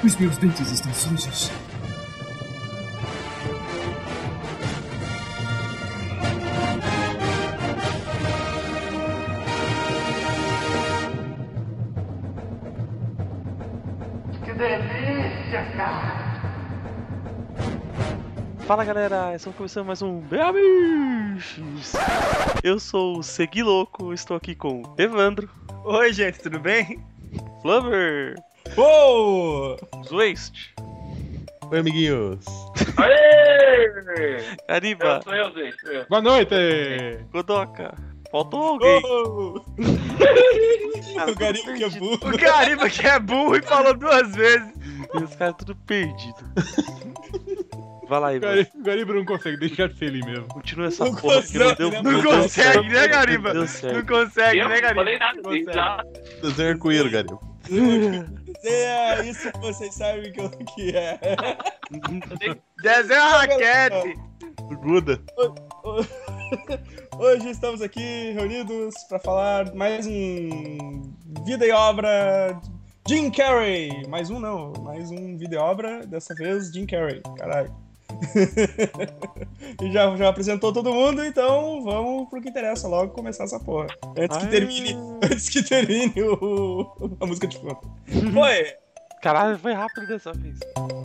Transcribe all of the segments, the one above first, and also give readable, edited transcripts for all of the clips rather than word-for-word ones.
Os meus dentes estão sujos. Que delícia, cara! Fala galera, estamos começando mais um Beamiches. Eu sou o Segui Louco, estou aqui com Evandro. Oi gente, tudo bem? Flubber. Uou! Zwaste. Oi, amiguinhos. Aê! Gariba. Sou eu, gente. Sou eu. Boa noite. Godoka. Faltou alguém. Uou! Cara, O Gariba que é perdido. burro. O Gariba que é burro e falou duas vezes. E os caras tudo perdidos. Vai lá, Evandro. O Gariba não consegue deixar de ser ele mesmo. Continua essa Não porra que não consegue, deu né? não Não deu consegue, certo. né, Gariba? Não deu Não certo. consegue, Eu né, não falei Gariba? nada disso, já. Você é arco-íro, Gariba. É isso que vocês sabem que é. Desenho a raquete. Guda. Hoje estamos aqui reunidos para falar mais um vida e obra de Jim Carrey. Mais um não, mais um vida e obra, dessa vez Jim Carrey, caralho. E já apresentou todo mundo, então vamos pro que interessa, logo começar essa porra. Antes que termine a música de fundo. Foi! Caralho, foi rápido dessa vez.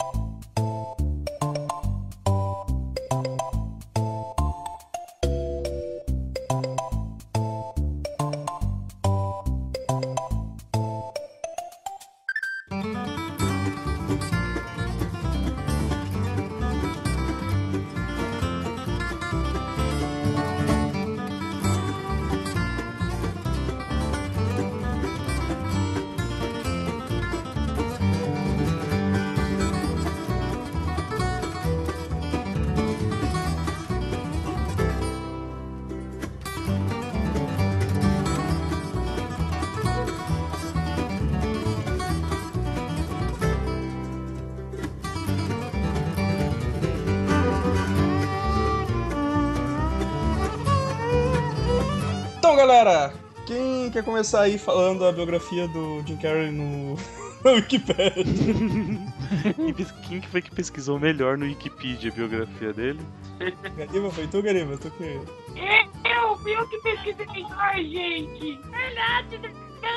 Então, galera, quem quer começar aí falando a biografia do Jim Carrey no Wikipedia? Quem que foi que pesquisou melhor no Wikipedia a biografia dele? Gariba, foi tu, Gariba? Tu que... Eu fui eu que pesquisei melhor, gente. Verdade,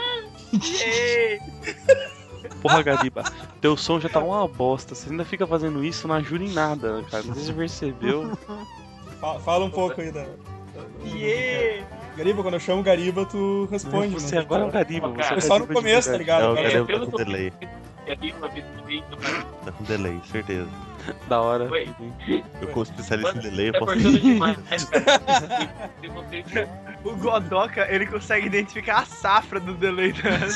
Porra, Gariba, teu som já tá uma bosta. Você ainda fica fazendo isso, não ajuda em nada, cara. Não sei se você percebeu. Fala um pouco aí da... Yeah! Gariba, quando eu chamo Gariba, tu responde. Você não? agora é o Gariba, você é o É só no Gariba de começo, tá verdade. ligado? É, o Agora- Gariba pelo tá com que eu- delay. Aqui, uma pesquisa, Tá com delay, certeza. Da hora. Oi. Eu, como especialista em delay, eu é posso... forçando demais, cara. Se você... O Godoka, ele consegue identificar a safra do delay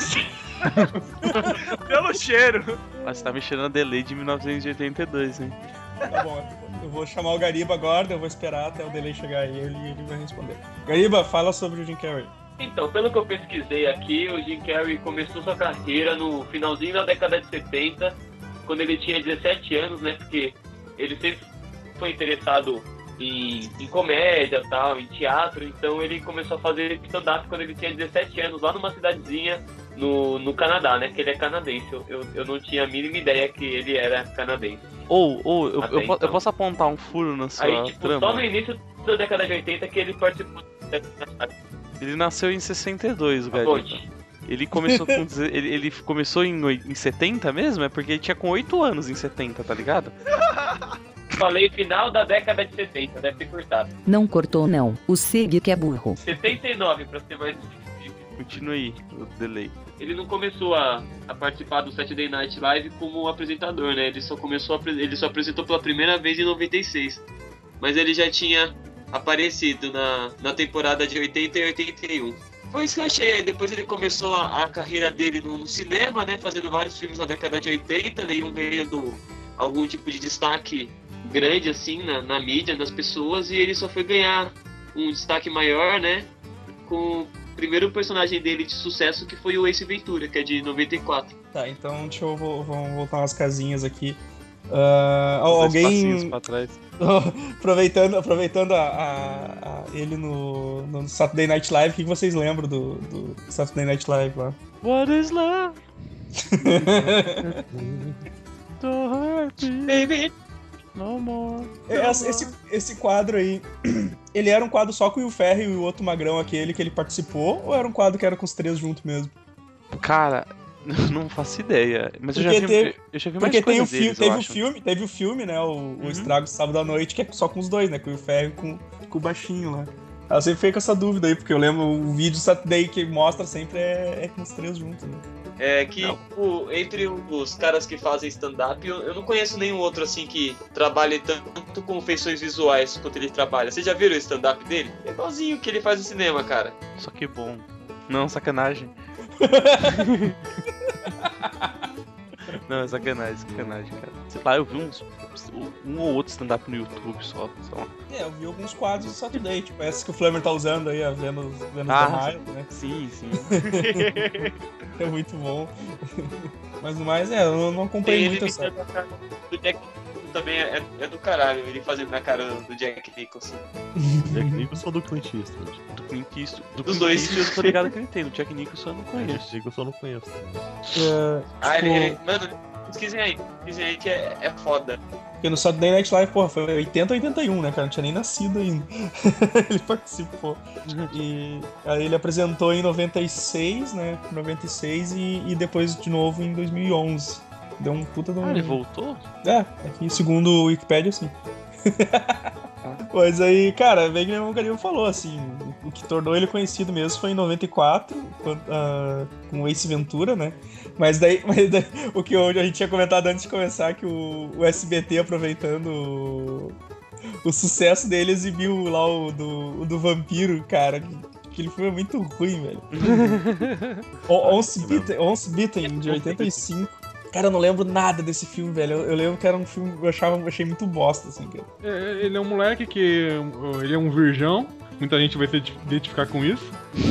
pelo cheiro. Mas você tá mexendo na delay de 1982, hein? Tá bom, eu vou chamar o Gariba agora, eu vou esperar até o delay chegar aí e ele vai responder. Gariba, fala sobre o Jim Carrey. Então, pelo que eu pesquisei aqui, o Jim Carrey começou sua carreira no finalzinho da década de 70, quando ele tinha 17 anos, né? Porque ele sempre foi interessado em comédia, tal, em teatro, então ele começou a fazer stand-up quando ele tinha 17 anos, lá numa cidadezinha no Canadá, né? Que ele é canadense. Eu não tinha a mínima ideia que ele era canadense. Eu Até então. posso apontar um furo na sua Aí, tipo, trama? só no início da década de 80 que ele participou da Ele nasceu em 62, o Gariba. ponte. Ele começou com... ele começou em 70 mesmo? É porque ele tinha com 8 anos em 70, tá ligado? Falei final da década de 70, deve ter cortado. Não cortou não, o Sig que é burro. 79, pra ser mais específico. Continue o delay. Ele não começou a participar do Saturday Night Live como apresentador, né? Ele só apresentou pela primeira vez em 96. Mas ele já tinha aparecido na temporada de 80 e 81. Foi isso que eu achei. Aí depois ele começou a carreira dele no cinema, né? Fazendo vários filmes na década de 80, nenhum ganhando algum tipo de destaque grande, assim, na mídia, das pessoas. E ele só foi ganhar um destaque maior, né? Com o primeiro personagem dele de sucesso, que foi o Ace Ventura, que é de 94. Tá, então deixa eu vamos voltar umas casinhas aqui. Dois passinhos Alguém pra trás. aproveitando ele no Saturday Night Live, o que vocês lembram do Saturday Night Live lá? What is love? So happy, Baby. no more. Esse quadro aí, ele era um quadro só com o Will Ferrell e o outro magrão aquele que ele participou, ou era um quadro que era com os três juntos mesmo? Cara, não faço ideia. Mas eu Porque já teve- vi mais Porque coisas deles, eu acho. teve o filme, né, o Estrago de Sábado à Noite, que é só com os dois, né, com o Will Ferrell e com o baixinho lá. Eu sempre fiquei com essa dúvida aí, porque eu lembro o vídeo Saturday que mostra sempre é com os três juntos, né? É que entre os caras que fazem stand-up, eu não conheço nenhum outro assim que trabalhe tanto com feições visuais quanto ele trabalha. Vocês já viram o stand-up dele? É igualzinho o que ele faz no cinema, cara. Só que bom. Não, sacanagem. Não, é sacanagem, cara. Sei lá, eu vi um ou outro stand-up no YouTube só. Eu vi alguns quadros do Saturday, tipo esses que o Flamer tá usando aí, a Venus Ah, the Mile, né? Sim. É muito bom. Mas no mais, eu não acompanhei muito essa. Do Jack também é do caralho, ele fazendo na cara do Jack Nicholson. Jack Nicholson do Clint Eastwood. Do Clint Eastwood. Do Dos Clint dois. Eastwood eu tô ligado que ele tem. Do Jack Nicholson eu não conheço. Jack Nicholson eu não conheço. Mano, pesquisem aí que é foda. Porque no Saturday Night Live, porra, foi 80 ou 81, né, cara? Não tinha nem nascido ainda. Ele participou. E aí ele apresentou em 96, né? 96 e depois de novo em 2011. Deu um puta de um... Ah, ele voltou? Aqui, segundo o Wikipedia, sim. Mas aí, cara, bem que o Garinho falou, assim, o que tornou ele conhecido mesmo foi em 94, com o Ace Ventura, né? Mas daí o que a gente tinha comentado antes de começar, que o SBT, aproveitando o sucesso dele, exibiu lá o do vampiro, cara. Aquele filme é muito ruim, velho. Once Bitten, de 85. Cara, eu não lembro nada desse filme, velho. Eu lembro que era um filme que eu achei muito bosta, assim, cara. Ele é um moleque que... Ele é um virgão. Muita gente vai se identificar com isso.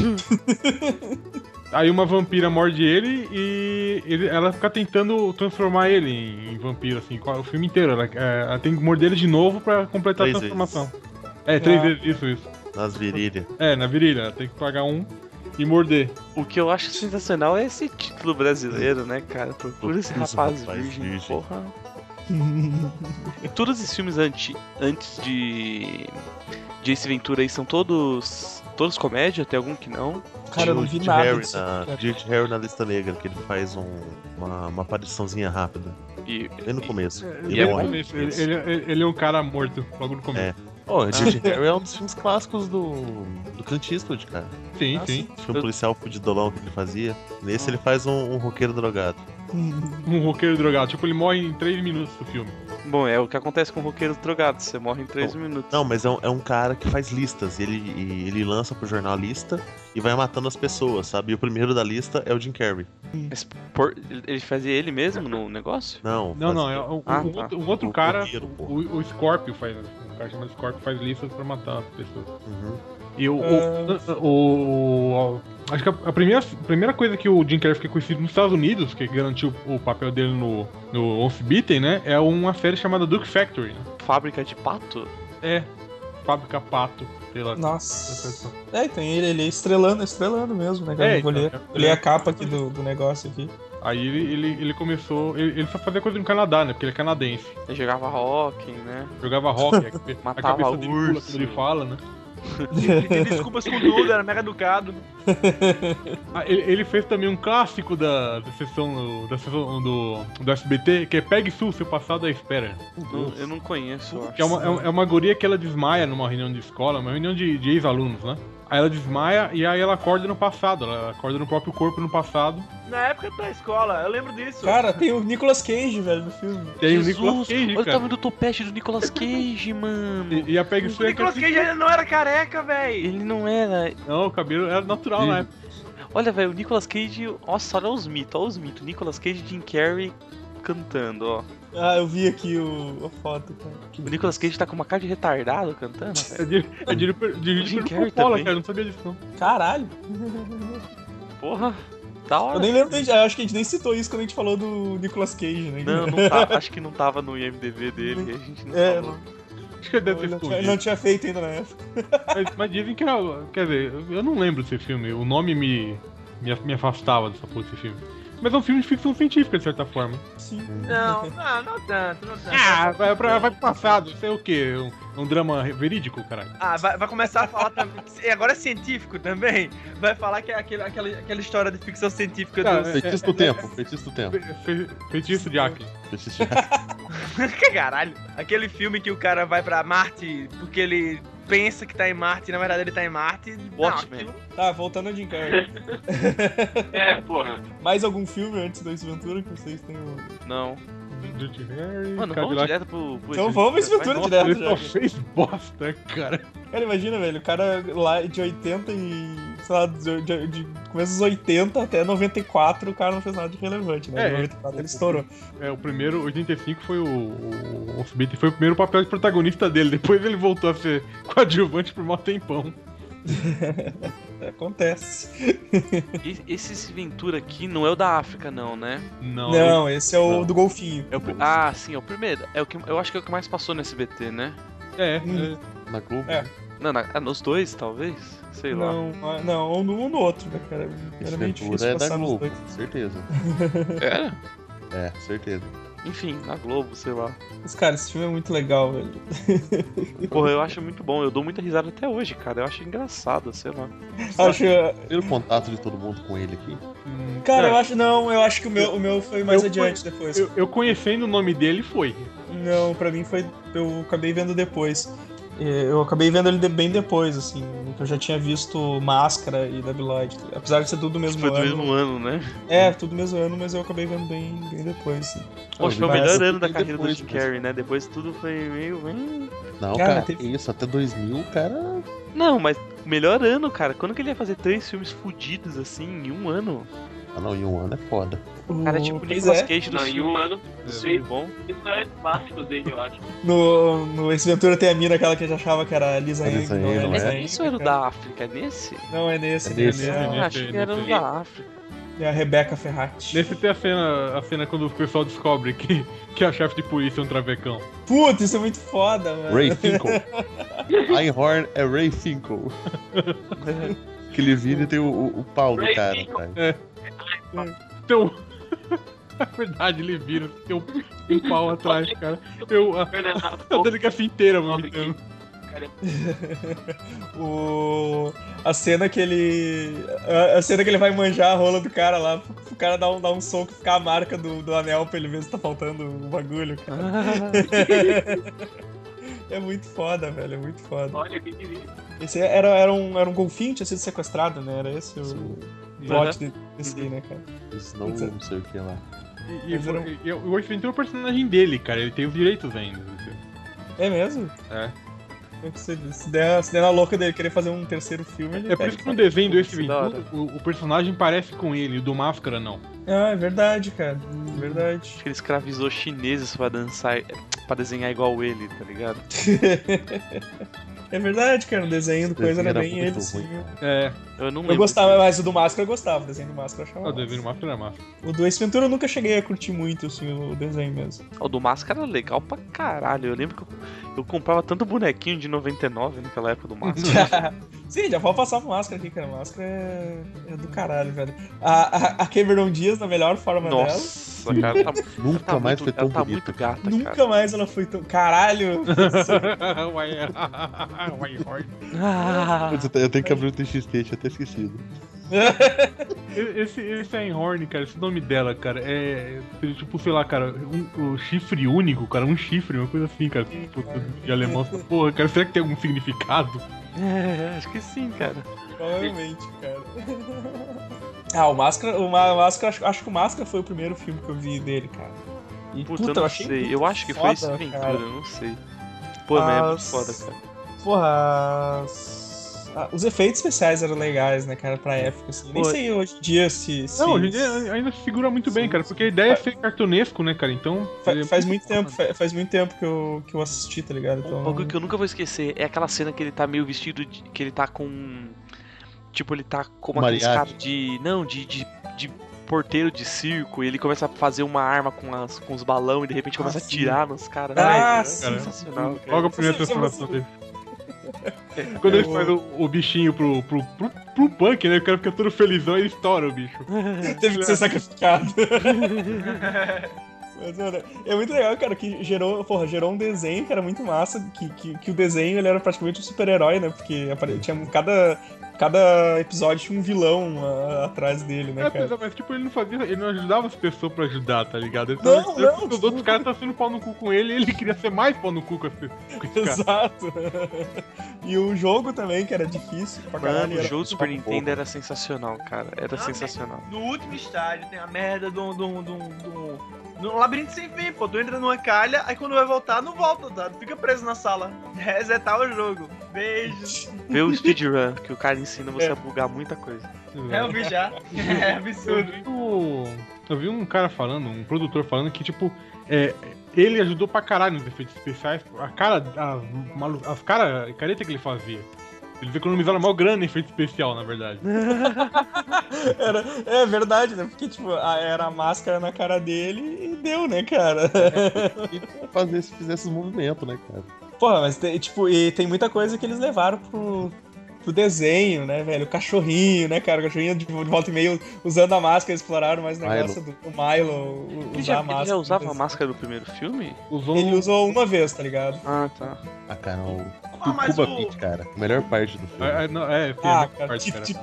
Aí uma vampira morde ele e ela fica tentando transformar ele em vampiro, assim, o filme inteiro. Ela tem que morder ele de novo pra completar 3 a transformação. vezes. 3 vezes, isso. Nas virilhas. Na virilha. Ela tem que pagar um e morder. O que eu acho sensacional é esse título brasileiro, né, cara? Procura esse rapaz virgem, porra. Todos esses filmes antes de Ace Ventura aí são todos comédia? Tem algum que não? Cara, eu não vi nada disso. Dirty Harry na Lista Negra, que ele faz uma apariçãozinha rápida. Bem no começo. Ele é um cara morto logo no começo. Dirty Harry é um dos filmes clássicos do Clint Eastwood, cara. Sim. Foi um policial fudidolão que ele fazia. Nesse ele faz um roqueiro drogado. Um roqueiro drogado. Tipo, ele morre em 3 minutos do filme. Bom, é o que acontece com roqueiros drogados. Você morre em 3 minutos. Não, mas é um cara que faz listas. Ele lança pro jornalista e vai matando as pessoas, sabe? E o primeiro da lista é o Jim Carrey. Mas ele fazia ele mesmo no negócio? Não, é um outro cara, roqueiro, pô. o Scorpio faz. Um cara chamado Scorpio faz listas pra matar as pessoas. Uhum. E acho que a primeira coisa que o Jim Carrey fica conhecido nos Estados Unidos, que garantiu o papel dele no Once Bitten, né? É uma série chamada Duck Factory. Né? Fábrica de pato? Fábrica Pato, sei lá. Nossa. Tem ele estrelando mesmo, né, cara? Eu li a capa aqui do negócio aqui. Aí ele começou. Ele só fazia coisa no Canadá, né? Porque ele é canadense. Ele jogava hockey, né? Jogava rock, a Matava cabeça dele pula urso. quando ele fala, né? Tem desculpas com tudo, era mega educado. Ele fez também um clássico da sessão do SBT, que é Pegue Sul, seu passado à espera. Eu não conheço, eu acho. Que é uma guria que ela desmaia numa reunião de escola, uma reunião de ex-alunos, né? Aí ela desmaia e aí ela acorda no passado, ela acorda no próprio corpo no passado. Na época da escola, eu lembro disso. Cara, tem o Nicolas Cage, velho, no filme. Tem Jesus, o Nicolas Cage, olha o cara. tamanho do topete do Nicolas Cage, mano. E a Pegue Sul O Nicolas Cage ainda não era careca, véi. Ele não era... Não, o cabelo era natural na época. Olha, velho, o Nicolas Cage... Nossa, olha os mitos. Nicolas Cage e Jim Carrey cantando, ó. Eu vi aqui a foto, cara. O Nicolas Cage tá com uma cara de retardado cantando. É dirigido Jim pelo Carrey Coppola, também. cara, eu não sabia disso não. Caralho. Porra, da hora. Eu nem lembro, acho que a gente nem citou isso quando a gente falou do Nicolas Cage, né? Não tá. Acho que não tava no IMDb dele, a gente não falou. Acho que ele deve ter Ele escondido. não tinha feito ainda na época. Mas dizem que era. Quer dizer, eu não lembro desse filme. O nome me afastava dessa porra desse filme. Mas é um filme de ficção científica, de certa forma. Sim. Não tanto. Ah, vai pro passado. Isso é o quê? Um drama verídico, caralho? Ah, vai começar a falar também. E agora é científico também. Vai falar que é aquela história de ficção científica do. Feitiço do tempo. Feitiço de Ackles. Feitiço de Ackles. Que caralho. Aquele filme que o cara vai pra Marte porque ele pensa que tá em Marte e na verdade ele tá em Marte. Watchmen. Tá, voltando a Jim Carrey. Porra. Mais algum filme antes do Ace Ventura que vocês tenham... Não. Dirty Harry, Mano, vamos Cadillac. direto pro Então vamos Ace Ventura direto Ele só já. fez bosta, cara. Cara, imagina, velho, o cara lá de 80 e... sei lá, de começo dos 80 até 94, o cara não fez nada de relevante, né? Em 94 ele estourou. O primeiro, 85, foi o Smith foi o primeiro papel de protagonista dele. Depois ele voltou a ser coadjuvante por mó tempão. Acontece. Esse Ventura aqui não é o da África, não, né? Não, esse é o Não. do golfinho. Sim, é o primeiro. Eu acho que é o que mais passou no SBT, né? Na Globo. É. Não, nos dois, talvez? Sei lá. Não, um no outro, né, cara? Esse Era meio Ventura difícil é da passar nos Globo, dois. certeza. Era? É, certeza. Enfim, na Globo, sei lá. Mas, cara, esse filme é muito legal, velho. Porra, eu acho muito bom. Eu dou muita risada até hoje, cara. Eu acho engraçado, sei lá. Acho... Primeiro contato de todo mundo com ele aqui. Cara, eu acho que o meu foi mais Eu adiante depois. Eu conhecendo o nome dele, foi. Não, pra mim foi... eu acabei vendo depois. Eu acabei vendo ele bem depois, assim, que eu já tinha visto Máscara e Debiloid. Apesar de ser tudo do mesmo Foi do ano. mesmo ano, né? É, tudo do mesmo ano, mas eu acabei vendo bem depois. Assim. Poxa, foi o Mas- melhor ano da e carreira do depois, Jim mas- Carrey, né? Depois tudo foi meio... Não, Cara, cara, teve- isso, até 2000, cara... Não, mas o melhor ano, cara. Quando que ele ia fazer 3 filmes fudidos, assim, em um ano? Ah não, em um ano é foda. O cara é tipo o Pois Nicolas é. Cage do Não, em filme. um ano. Filme bom. Isso é básico dele, eu acho. No Ace Ventura tem a mina, aquela que a gente achava que era a Lisa A Lisa Ann, não é a Ann, Lisa não É Ann, isso ou era o cara. da África? É nesse? Não, é nesse. É nesse. É, Ah, achei que era o da África. é a Rebecca Ferrati. Nesse tem a cena quando o pessoal descobre que a chefe de polícia é um travecão. Putz, isso é muito foda, mano. Ray Finkel. Einhorn é Ray Finkel. Que ele vira e tem o pau do Ray cara Finkel. atrás. Então, na verdade, ele vira, tem um pau atrás, cara. A delegacia inteira vomitando. A cena que ele. A cena que ele vai manjar a rola do cara lá, o cara dá um soco e ficar a marca do anel pra ele ver se tá faltando o bagulho, cara. É muito foda, velho, é muito foda. Olha que delícia. Esse era um golfinho, tinha sido sequestrado, né? Era esse o plot desse aí, né, cara? Snow, não sei o que lá. E o Ace Ventura é o personagem dele, cara. Ele tem os direitos ainda. É mesmo? É. Se der na louca dele querer fazer um terceiro filme, ele É por pega. isso que no desenho do Ace Putz, da Ventura, o personagem parece com ele, o do Máscara não. Ah, é verdade, cara. É verdade. Acho que ele escravizou chineses pra dançar, pra desenhar igual ele, tá ligado? É verdade, cara. O desenho do coisa era Era bem muito ele, sim. ruim, É, Eu não lembro. Eu gostava, mas o do Máscara eu gostava. O desenho do Máscara eu achava. o desenho do Máscara é massa. O do Ace Ventura eu nunca cheguei a curtir muito, assim, o desenho mesmo. O do Máscara era legal pra caralho. Eu lembro que eu comprava tanto bonequinho de 99 naquela época do Máscara. Sim, já pode passar pro Máscara aqui, cara. Máscara é do caralho, velho. A Cameron Diaz, na melhor forma Nossa, cara. Nunca mais foi tão ela tá bonita. muito gata, dela. Nunca cara. mais ela foi tão. Caralho! Ah, Putz, eu tenho que abrir o TXT, tinha até esquecido. Esse Einhorn, cara, esse nome dela, cara, é tipo, sei lá, cara, um chifre único, cara, um chifre, uma coisa assim, cara, de alemão. Porra, cara, será que tem algum significado? acho que sim, cara. Provavelmente, cara. Ah, o Máscara, acho que o Máscara foi o primeiro filme que eu vi dele, cara. E Puta, eu não achei sei. muito Eu acho que foi foda, esse Ventura, cara. eu não sei. Pô, mas é muito As- foda, cara. Porra, os efeitos especiais eram legais, né, cara, pra época, assim. Nem Pô, sei hoje em dia se... Não, hoje em dia ainda se segura muito bem, cara, porque a ideia é ser cartunesco, né, cara, então... Faz muito tempo que eu assisti, tá ligado? Então... Um bagulho que eu nunca vou esquecer é aquela cena que ele tá meio vestido de. Que ele tá com. Tipo, ele tá como aqueles Mariachi. caras de. Não, de porteiro de circo e ele começa a fazer uma arma com os balões e de repente começa a sim. atirar nos caras. Ah, Ai, sim. é sensacional, cara. Logo a primeira Você- transformação dele. Quando ele faz o bichinho pro Punk, né? O cara fica todo felizão e estoura o bicho. Teve que ser sacrificado. Mas, mano, é muito legal, cara, que gerou um desenho que era muito massa, que o desenho ele era praticamente um super-herói, né? Porque tinha cada episódio tinha um vilão atrás dele, né, cara? Mas tipo, ele não ajudava as pessoas pra ajudar, tá ligado? Não, os outros caras estavam sendo pau no cu com ele e ele queria ser mais pau no cu com esse cara. Exato. E o jogo também, que era difícil pra caralho. Mano, o jogo do Super Nintendo era sensacional, cara. Era sensacional. No último estágio tem a merda no labirinto sem fim, pô. Tu entra numa calha, aí quando vai voltar, não volta, tá? Tu fica preso na sala. Resetar o jogo. Beijo. Vê o speedrun, que o cara ensina você a bugar muita coisa. Eu vi já. É absurdo. Eu vi um cara falando, um produtor falando que, tipo, ele ajudou pra caralho nos efeitos especiais. As caretas que ele fazia. Eles economizaram mal grana em efeito especial, na verdade. É verdade, né? Porque, tipo, era a máscara na cara dele e deu, né, cara? E fizesse os movimentos, né, cara? Porra, mas tem muita coisa que eles levaram pro desenho, né, velho? O cachorrinho, né, cara? O cachorrinho de volta e meio usando a máscara, eles exploraram mais o negócio do Milo usar a máscara. Ele já usava a máscara do primeiro filme? Ele usou uma vez, tá ligado? Ah, tá. Ah, cara, o Cuba Pit, cara. A melhor parte do filme. Cara,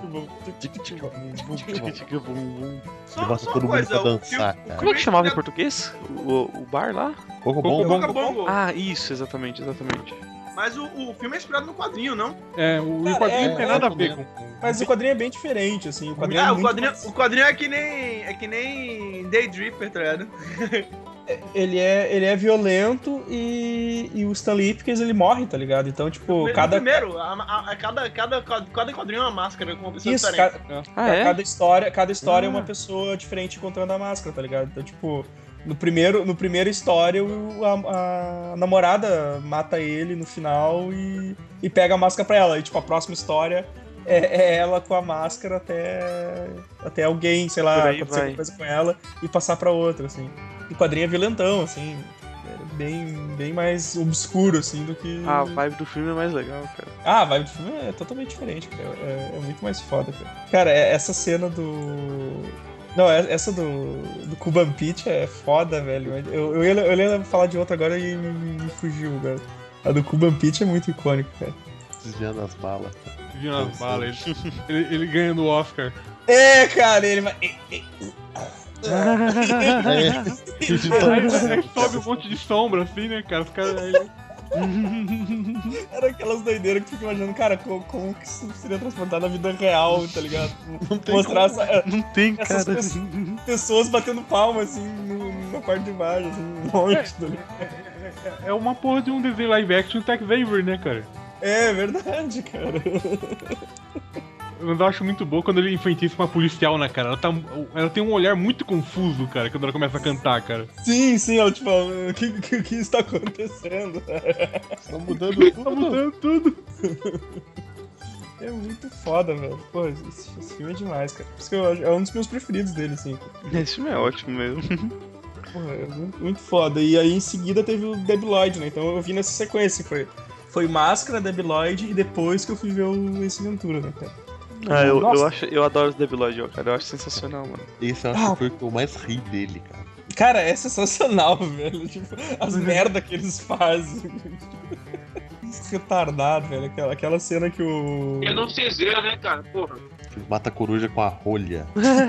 Ele bota todo mundo pra dançar, cara. Como é que chamava em português? O bar lá? Coco Bom. Bongo. Ah, isso, exatamente. Mas o filme é inspirado no quadrinho, não? O quadrinho não tem nada a ver com... Mas o quadrinho é bem diferente, assim. O quadrinho é que nem Daydreamer, tá ligado? Ele é violento e o Stan Lipkins, ele morre, tá ligado? Então, tipo, cada quadrinho é uma máscara com uma pessoa diferente. Cada história é uma pessoa diferente encontrando a máscara, tá ligado? Então, tipo, no primeiro história, a namorada mata ele no final e pega a máscara pra ela. E, tipo, a próxima história é ela com a máscara até alguém, sei lá, acontecer alguma coisa com ela e passar pra outra, assim. O quadrinho é violentão, assim, bem mais obscuro, assim, do que... A vibe do filme é mais legal, cara. A vibe do filme é totalmente diferente, cara. É muito mais foda, cara. Cara, essa cena do... Não, essa do Cuban Pete é foda, velho. Eu ia falar de outra agora e me fugiu, cara. A do Cuban Pete é muito icônica, cara. Desviando as balas. Desviando as balas. Ele ganha no Oscar. É, cara, ele vai... Aí sobe um monte de sombra, assim, né, cara? Os caras... Era aquelas doideiras que tu fica imaginando, cara, como que isso seria transportado na vida real, tá ligado? Não tem mostrar Não tem, cara. Pessoas batendo palma, assim, na parte de baixo, assim, um monte. É uma porra de um desenho live action Tex Avery, né, cara? É verdade, cara. Eu acho muito bom quando ele enfeitiça uma policial na cara. Ela tem um olhar muito confuso, cara, quando ela começa a cantar, cara. Sim, ela tipo, o que está acontecendo? Tá mudando tudo. É muito foda, velho. Pô, esse filme é demais, cara. Por isso que é um dos meus preferidos dele, assim. Esse filme é ótimo mesmo. Porra, é muito foda. E aí em seguida teve o Debi Lloyd, né? Então eu vi nessa sequência. Foi Máscara, Debi Lloyd e depois que eu fui ver o Ace Ventura, né, cara? Eu adoro os Debi Lloyd, cara. Eu acho sensacional, mano. Esse eu acho que foi o que eu mais ri dele, cara. Cara, é sensacional, velho. Tipo, as merda que eles fazem. Retardado, velho. Aquela cena que o... Eu não sei ver, né, cara? Porra. Ele mata a coruja com a rolha.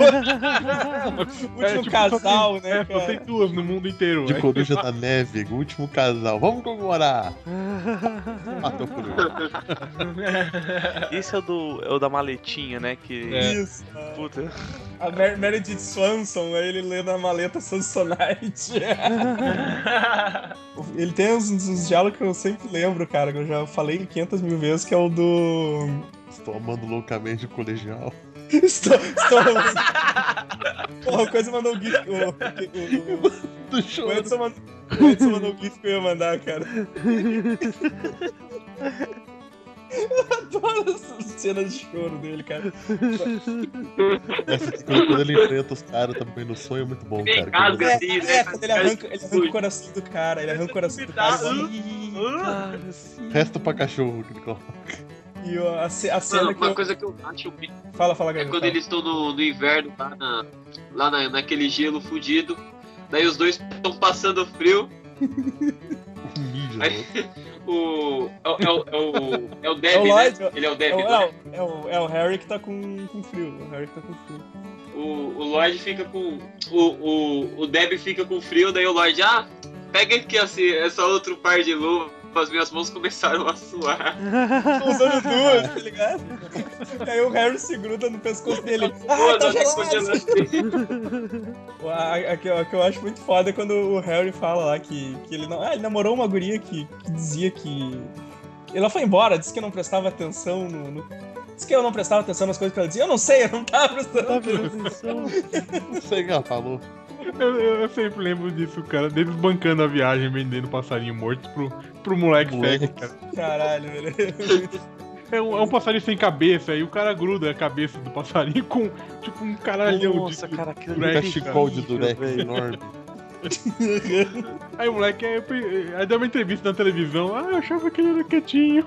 O último casal, né, cara? Só tem duas no mundo inteiro. De coruja da neve, o último casal. Vamos comemorar! Matou a coruja. Esse é o da maletinha, né? Isso. Puta. A Meredith Swanson, aí ele lê na maleta Samsonite. Ele tem uns diálogos que eu sempre lembro, cara, que eu já falei 500 mil vezes, que é o do... Estou amando loucamente o colegial. Estou amando... Porra, a coisa mandou o GIF. O Edson mandou o GIF que eu ia mandar, cara. Adoro essa cena de choro dele, cara. Quando ele enfrenta os caras também no sonho é muito bom, Bem cara. rasga assim, né? Quando ele arranca o coração do cara, Cara, sim. Resta pra cachorro que ele coloca. E a cena Mano, que uma coisa que eu acho Fala, é Gabriel. quando eles estão no inverno, naquele gelo fudido. Daí os dois estão passando frio. Mídia, Aí, é o Deb, É o Lloyd, né? Ele é o Deb. É o Harry que tá com frio. O Lloyd fica com. O Deb fica com frio, daí o Lloyd, pega aqui assim, essa outro par de luvas. As minhas mãos começaram a suar. Tô usando duas, tá ligado? Aí o Harry se gruda no pescoço dele. Pô, Tá não, gelado! A que eu acho muito foda é quando o Harry fala lá que ele não. Ele namorou uma guria que dizia que. Ela foi embora, disse que eu não prestava atenção Disse que eu não prestava atenção nas coisas que ela dizia. Eu não sei, eu não tava prestando atenção. Não sei o que ela falou. Eu sempre lembro disso, cara. Deles bancando a viagem, vendendo passarinho morto pro moleque cego, cara. Caralho, velho. É um passarinho sem cabeça, e o cara gruda a cabeça do passarinho com, tipo, um caralhão Nossa, de cara, aquilo durex, Cachecol de horrível, durex velho. enorme. Aí o moleque aí deu uma entrevista na televisão. Eu achava que ele era quietinho.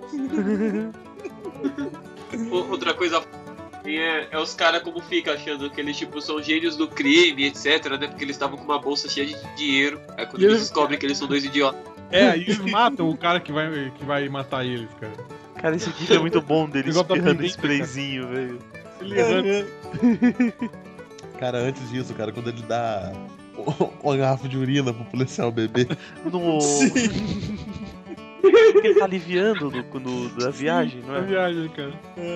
Outra coisa é os caras como ficam achando que eles tipo são gênios do crime, etc, né? Porque eles estavam com uma bolsa cheia de dinheiro. Aí quando eles descobrem que eles são dois idiotas. Aí eles matam o cara que vai matar eles, cara. Cara, esse vídeo é muito bom dele Igual tá espirrando bem, sprayzinho, velho. Ele errando. Cara, antes disso, cara, quando ele dá uma garrafa de urina pro policial beber. No... Ele tá aliviando da viagem, não Na é? viagem, cara.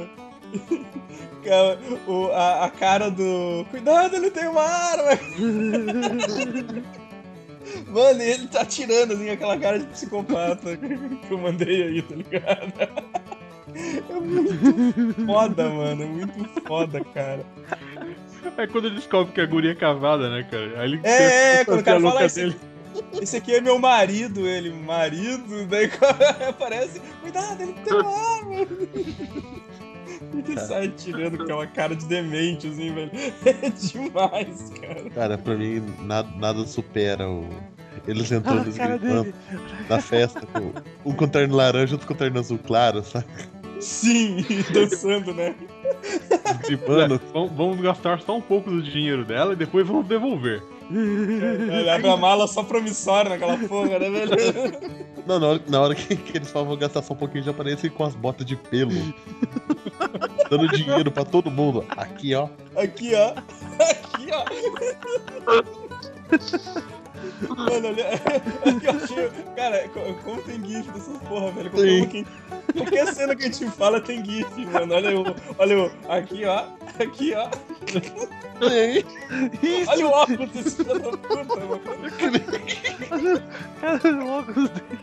A cara do. Cuidado, ele tem uma arma! Mano, ele tá atirando assim, aquela cara de psicopata que eu mandei aí, tá ligado? É muito foda, mano. É muito foda, cara. É quando ele descobre que a guria é casada, né, cara? Aí ele Quando o cara fala isso. esse aqui é meu marido, marido, daí aparece, cuidado, ele tem uma arma. Ele sai atirando com aquela cara de demente, assim, velho. É demais, cara. Cara, pra mim, nada supera eles entrando gritando na festa com um com terno laranja e outro com terno azul claro, sabe? Sim, dançando, né? Gritando. Vamos gastar só um pouco do dinheiro dela e depois vamos devolver. Leva a mala só promissória naquela porra, né, velho? Não, na hora que eles falam, vou gastar só um pouquinho, já aparecem com as botas de pelo. Dando dinheiro pra todo mundo. Aqui, ó. Aqui, ó. Aqui, ó. Mano, olha. Aqui eu achei. Cara, como tem GIF dessas porra, velho? Qualquer cena que a gente fala tem GIF, mano. Olha o. Aqui, ó. Aqui, ó. Olha o óculos desse filho da puta, mano. Cara, o óculos dele.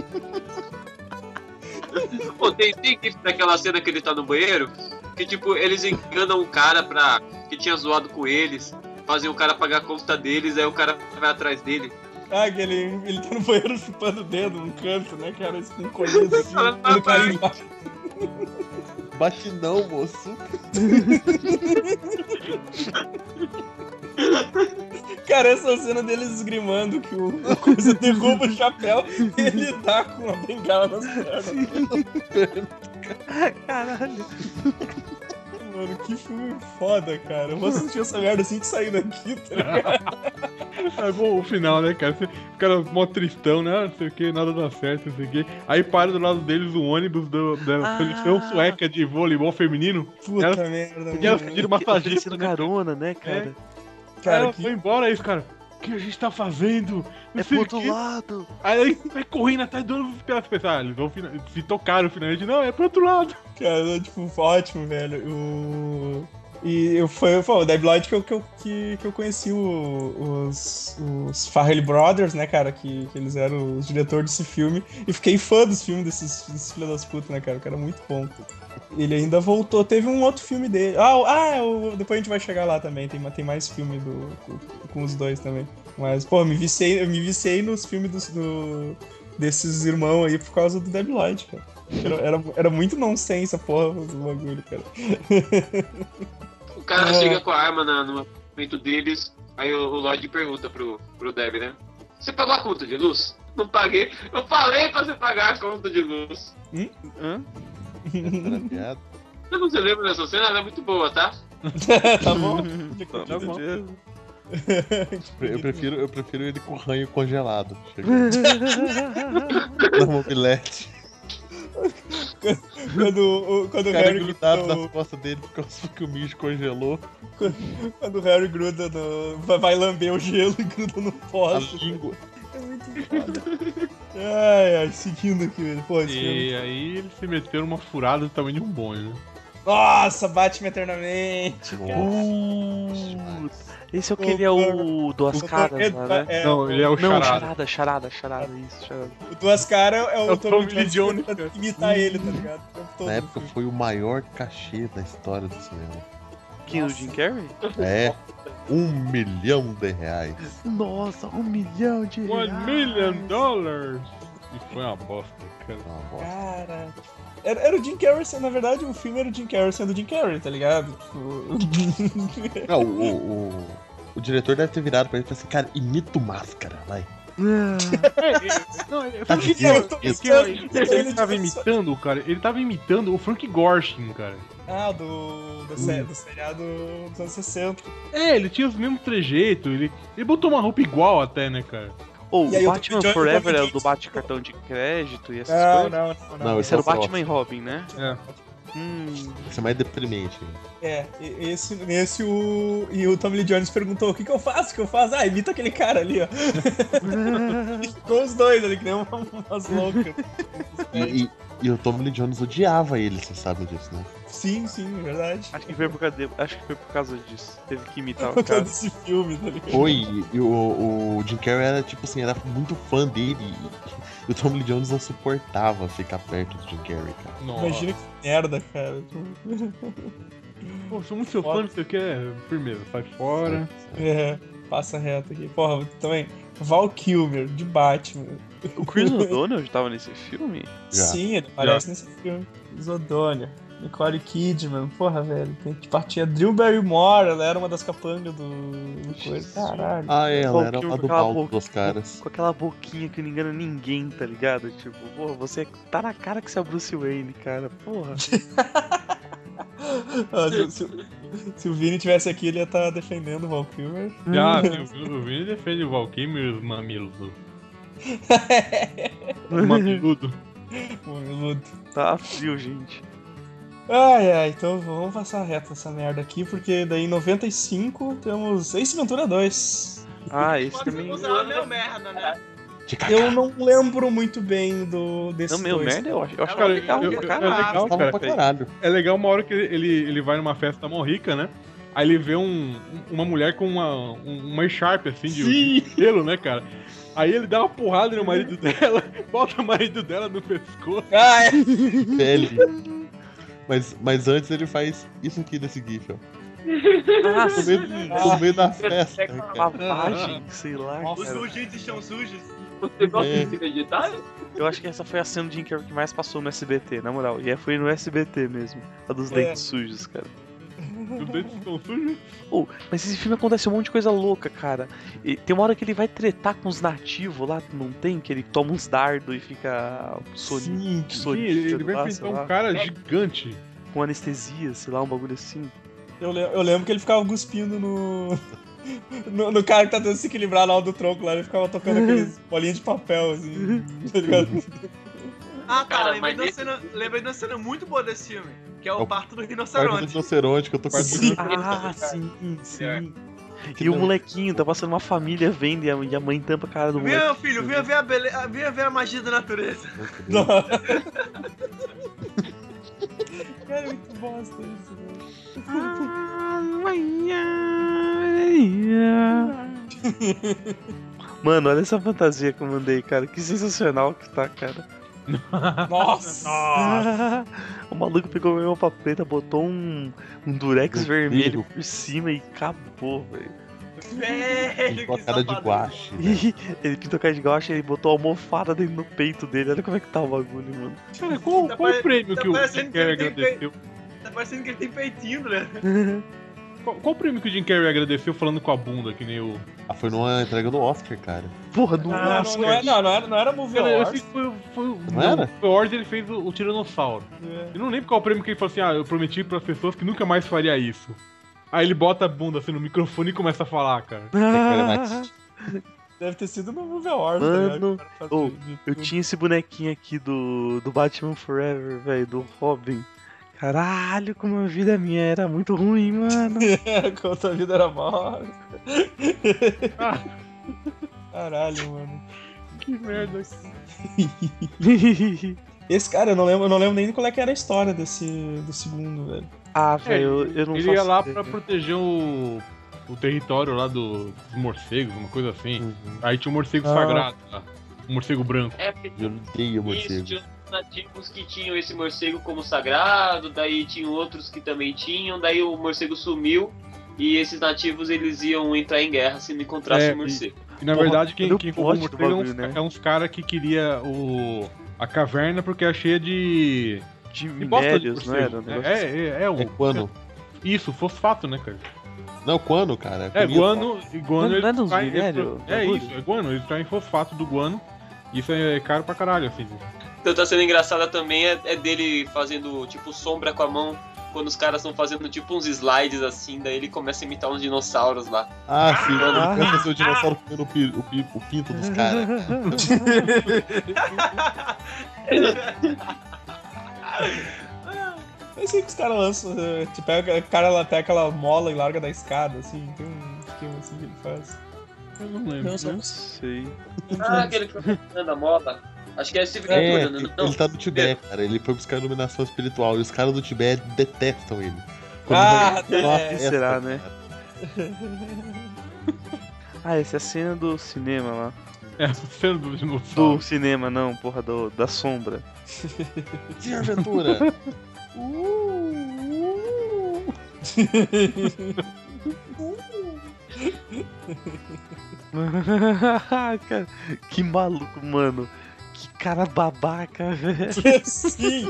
Pô, tem GIF daquela cena que ele tá no banheiro, que tipo, eles enganam o cara que tinha zoado com eles, fazem o cara pagar a conta deles, aí o cara vai atrás dele. Que ele tá no banheiro chupando o dedo num canto, né, cara? Isso com colhido assim, Cara, quando o cara embaixo. Bate não, moço. Cara, essa cena deles esgrimando que o coisa derruba o chapéu e ele tá com a bengala nas pernas. Caralho. Mano, que filme foda, cara. Eu vou assistir essa merda assim que sair daqui, tá ligado? É bom o final, né, cara? O cara mó tristão, né? Não sei o que, nada dá certo, não sei o que. Aí para do lado deles o ônibus da seleção sueca de voleibol feminino. Puta merda, E elas mano. pediram Tá massagista, oferecendo né? carona, né, cara? Cara, Aí ela foi embora, aí os caras, o que a gente tá fazendo? Não É sei pro o outro quê. lado. Aí vai correndo atrás do ônibus e pensar, eles vão se tocaram finalmente. Não, é pro outro lado. Cara, tipo, ótimo, velho. Foi o Deb Lloyd que eu conheci os Farrelly Brothers, né, cara? Que eles eram os diretores desse filme. E fiquei fã dos filmes desses filhos das putas, né, cara? O cara é muito bom. Ele ainda voltou. Teve um outro filme dele. Depois a gente vai chegar lá também. Tem mais filme com os dois também. Mas, pô, eu me viciei nos filmes desses irmãos aí por causa do Deadlight, cara. Era muito nonsense a porra do bagulho, cara. O cara chega com a arma no momento deles, aí o Lloyd pergunta pro Deb, né? Você pagou a conta de luz? Não paguei. Eu falei pra você pagar a conta de luz. Hã? Era piada. Eu não se lembra dessa cena, ela é muito boa, tá? Tá bom? Tá bom. Eu prefiro ele com ranho congelado. Na mobilete. Quando O o cara Harry grudado gruda nas costas dele por causa que o mijo congelou. quando o Harry gruda vai lamber o gelo e gruda no A poste. língua. É muito foda. Ai, seguindo aqui, velho. Pô, esse filme. E aí ele se meteu numa furada do tamanho de um bonde, né? Nossa, Batman Eternamente, cara. Esse é o que ele é o Duas Caras, né? Não, ele é o Não, Charada. Charada, isso, Charada. O Duas Caras é o Tommy Tommy Lee Jones, tentando imitar ele, tá ligado? O tempo todo Na no época filme. foi o maior cachê da história do cinema. Quem? O Jim Carrey? É, R$1 milhão. Nossa, $1 milhão de reais. $1 million! E foi uma bosta, cara. Uma bosta. Cara. Era o Jim Carrey, na verdade, o filme era o Jim Carrey sendo o Jim Carrey, tá ligado? Tipo... Não, o diretor deve ter virado pra ele e falado assim, cara, imita o Máscara, vai. Tá Ele tava imitando, cara. Ele tava imitando o Frank Gorshin, cara. Ah, do seriado dos anos 60. É, ele tinha os mesmos trejeitos. Ele botou uma roupa igual até, né, cara? Ou E aí o o Batman Tommy Forever Jones é o do Bate cartão de crédito e essas Não, coisas? não. Esse Esse era o é o Batman e próximo. Robin, né? É. Isso é mais deprimente. Nesse o Tommy Lee Jones perguntou: o que eu faço? O que eu faço? Ah, imita aquele cara ali, ó. E ficou os dois ali, que nem umas loucas. E o Tommy Lee Jones odiava ele, você sabe disso, né? Sim, é verdade. Acho que foi por causa disso. Teve que imitar Por o causa cara. desse filme, tá ligado? Foi, e o Jim Carrey era tipo assim, era muito fã dele. E o Tommy Lee Jones não suportava ficar perto do Jim Carrey, cara. Nossa. Imagina que merda, cara. Pô, sou muito seu fã, não sei o que. Firmeza, sai fora. É, passa reto aqui. Porra, também. Val Kilmer, de Batman. O Chris O'Donnell tava nesse filme? Já. Sim, ele aparece nesse filme. Zodônia. Nicole Kidman, porra, velho. Tinha Drew Barrymore, ela era uma das capangas do coisa. Caralho. Ah, ela Val era Kilmer uma com do aquela baldo boca- dos caras. Com aquela boquinha que não engana ninguém, tá ligado? Tipo, porra, você tá na cara que você é o Bruce Wayne, cara. Porra. Ah, se o Vini tivesse aqui, ele ia estar defendendo o Val Kilmer. Já, o Vini defende o Valkyrie e os mamilos. O mamiludo. Mamiludo. Tá frio, gente. Ai, então vamos passar reto essa merda aqui, porque daí em 95 temos Ace Ventura 2. Ah, esse Pode também. usar meu merda, né? Eu não lembro muito bem desse Não, meu dois. merda, eu acho Cara, legal eu- pra eu- caralho. é legal, Tava cara. pra caralho. É legal uma hora que ele vai numa festa mó rica, né? Aí ele vê uma mulher com uma echarpe, assim, de pelo, né, cara? Aí ele dá uma porrada no marido dela, bota o marido dela no pescoço. Ah, é. Pele. Mas antes ele faz isso aqui desse GIF, ó. Ah, No meio, sim. no meio da festa, cara. Lavagem, sei lá, Nossa. Os cara. sujos estão sujos. Você gosta É. de detalhe? Eu acho que essa foi a cena de Jim Carrey que mais passou no SBT, na moral. E foi no SBT mesmo. A dos dentes sujos, cara. Os dentes estão sujos. Mas esse filme acontece um monte de coisa louca, cara. E tem uma hora que ele vai tretar com os nativos lá, não tem? Que ele toma uns dardos e fica Sim, Sim, ele vai lá, enfrentar sei um lá, cara gigante. com anestesia, sei lá, um bagulho assim. eu lembro que ele ficava cuspindo no cara que tá tentando se equilibrar na hora do tronco lá, ele ficava tocando aqueles bolinhas de papel, assim, tá ligado? Ah, tá. Cara, Lembrei mas de uma cena muito boa desse filme. Que é o É o parto do Parque do rinoceronte. rinoceronte, que eu tô com Sim. Ah, sim. É. E o molequinho, tá passando uma família vendo e a mãe tampa a cara do Vem, moleque. meu filho, venha ver a magia da natureza. Cara, é muito bosta isso, velho. Mano, olha essa fantasia que eu mandei, cara. Que sensacional que tá, cara. Nossa! O maluco pegou uma roupa preta, botou um durex Um vermelho perigo. por cima e acabou, velho. Velho, Pintou a que cara de safado. guache. Né? Ele pintou cara de guache e ele botou a almofada dentro do peito dele. Olha como é que tá o bagulho, mano. Cara, qual Tá o pare- prêmio tá que o Jim parecendo que Carrey ele tem agradeceu? Tá parecendo que ele tem peitinho, né? Qual o prêmio que o Jim Carrey agradeceu falando com a bunda, que nem o... Ah, foi numa entrega do Oscar, cara. Porra, não Ah, não era Movie Cara, eu Awards. sei que foi Não era? Foi o Awards, ele fez o Tiranossauro. Eu não lembro qual o prêmio que ele falou assim, eu prometi pras pessoas que nunca mais faria isso. Aí ele bota a bunda assim no microfone e começa a falar, cara. Deve ter sido no Movie Awards, Mano, tá ligado? ô, eu tinha esse bonequinho aqui do Batman Forever, velho, do Robin. Caralho, como a vida minha era muito ruim, mano. Quanto a vida era mal. Caralho, mano. Que merda. Esse cara, eu não lembro nem qual é que era a história do segundo, velho. Ah, velho, eu não Ele faço ia lá ideia. pra proteger o território lá dos morcegos, uma coisa assim. Aí tinha um morcego sagrado lá. Um morcego branco. É, porque Eu odeio isso, morcego. tinha os nativos que tinham esse morcego como sagrado, daí tinham outros que também tinham, daí o morcego sumiu e esses nativos eles iam entrar em guerra se não encontrassem o morcego. E na Porra, verdade quem olha o roubou o plot do morcego bagulho, né? é uns caras que queria a caverna porque é cheia de De bosta de minérios, não era? morcego. Um negócio assim. É É guano. Isso, fosfato, né, cara? Não, guano, cara. É, comida. guano, e guano Não é eles nos traem- minérios, É bagulho? isso, é guano, eles traem fosfato do guano. Isso é caro pra caralho, assim. Então tá sendo engraçada também é dele fazendo tipo sombra com a mão quando os caras estão fazendo tipo uns slides assim, daí ele começa a imitar uns dinossauros lá. Ah, sim. Ah. Essa ser o dinossauro comendo o pinto dos caras. Eu sei que os caras lançam, tipo, o cara lá pega aquela mola e larga da escada, assim, tem um esquema assim que ele faz. Eu não lembro. Não, só- Não sei. Ah, aquele que tá procurando a mola. Acho que é esse É, Ventura, não? ele tá no Tibete, cara. Ele foi buscar iluminação espiritual. E os caras do Tibete detestam ele. Ah, vai numa é. festa, Será, né? cara. Ah, essa é a cena do cinema lá. É, sendo do dinossauro. Do cinema, não, porra, da sombra. Senhor Ventura! Cara, que maluco, mano. Que cara babaca, velho. Sim!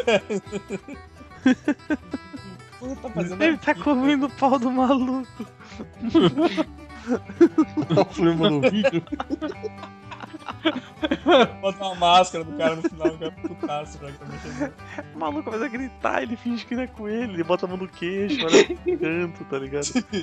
Pô, tá fazendo Ele tá comendo o pau do maluco. Tá filmando no vídeo. bota uma máscara do cara no final, o cara putaço já que tá mexendo. O maluco começa a gritar, ele finge que não é com ele, ele bota a mão no queixo, olha pro canto, tá ligado?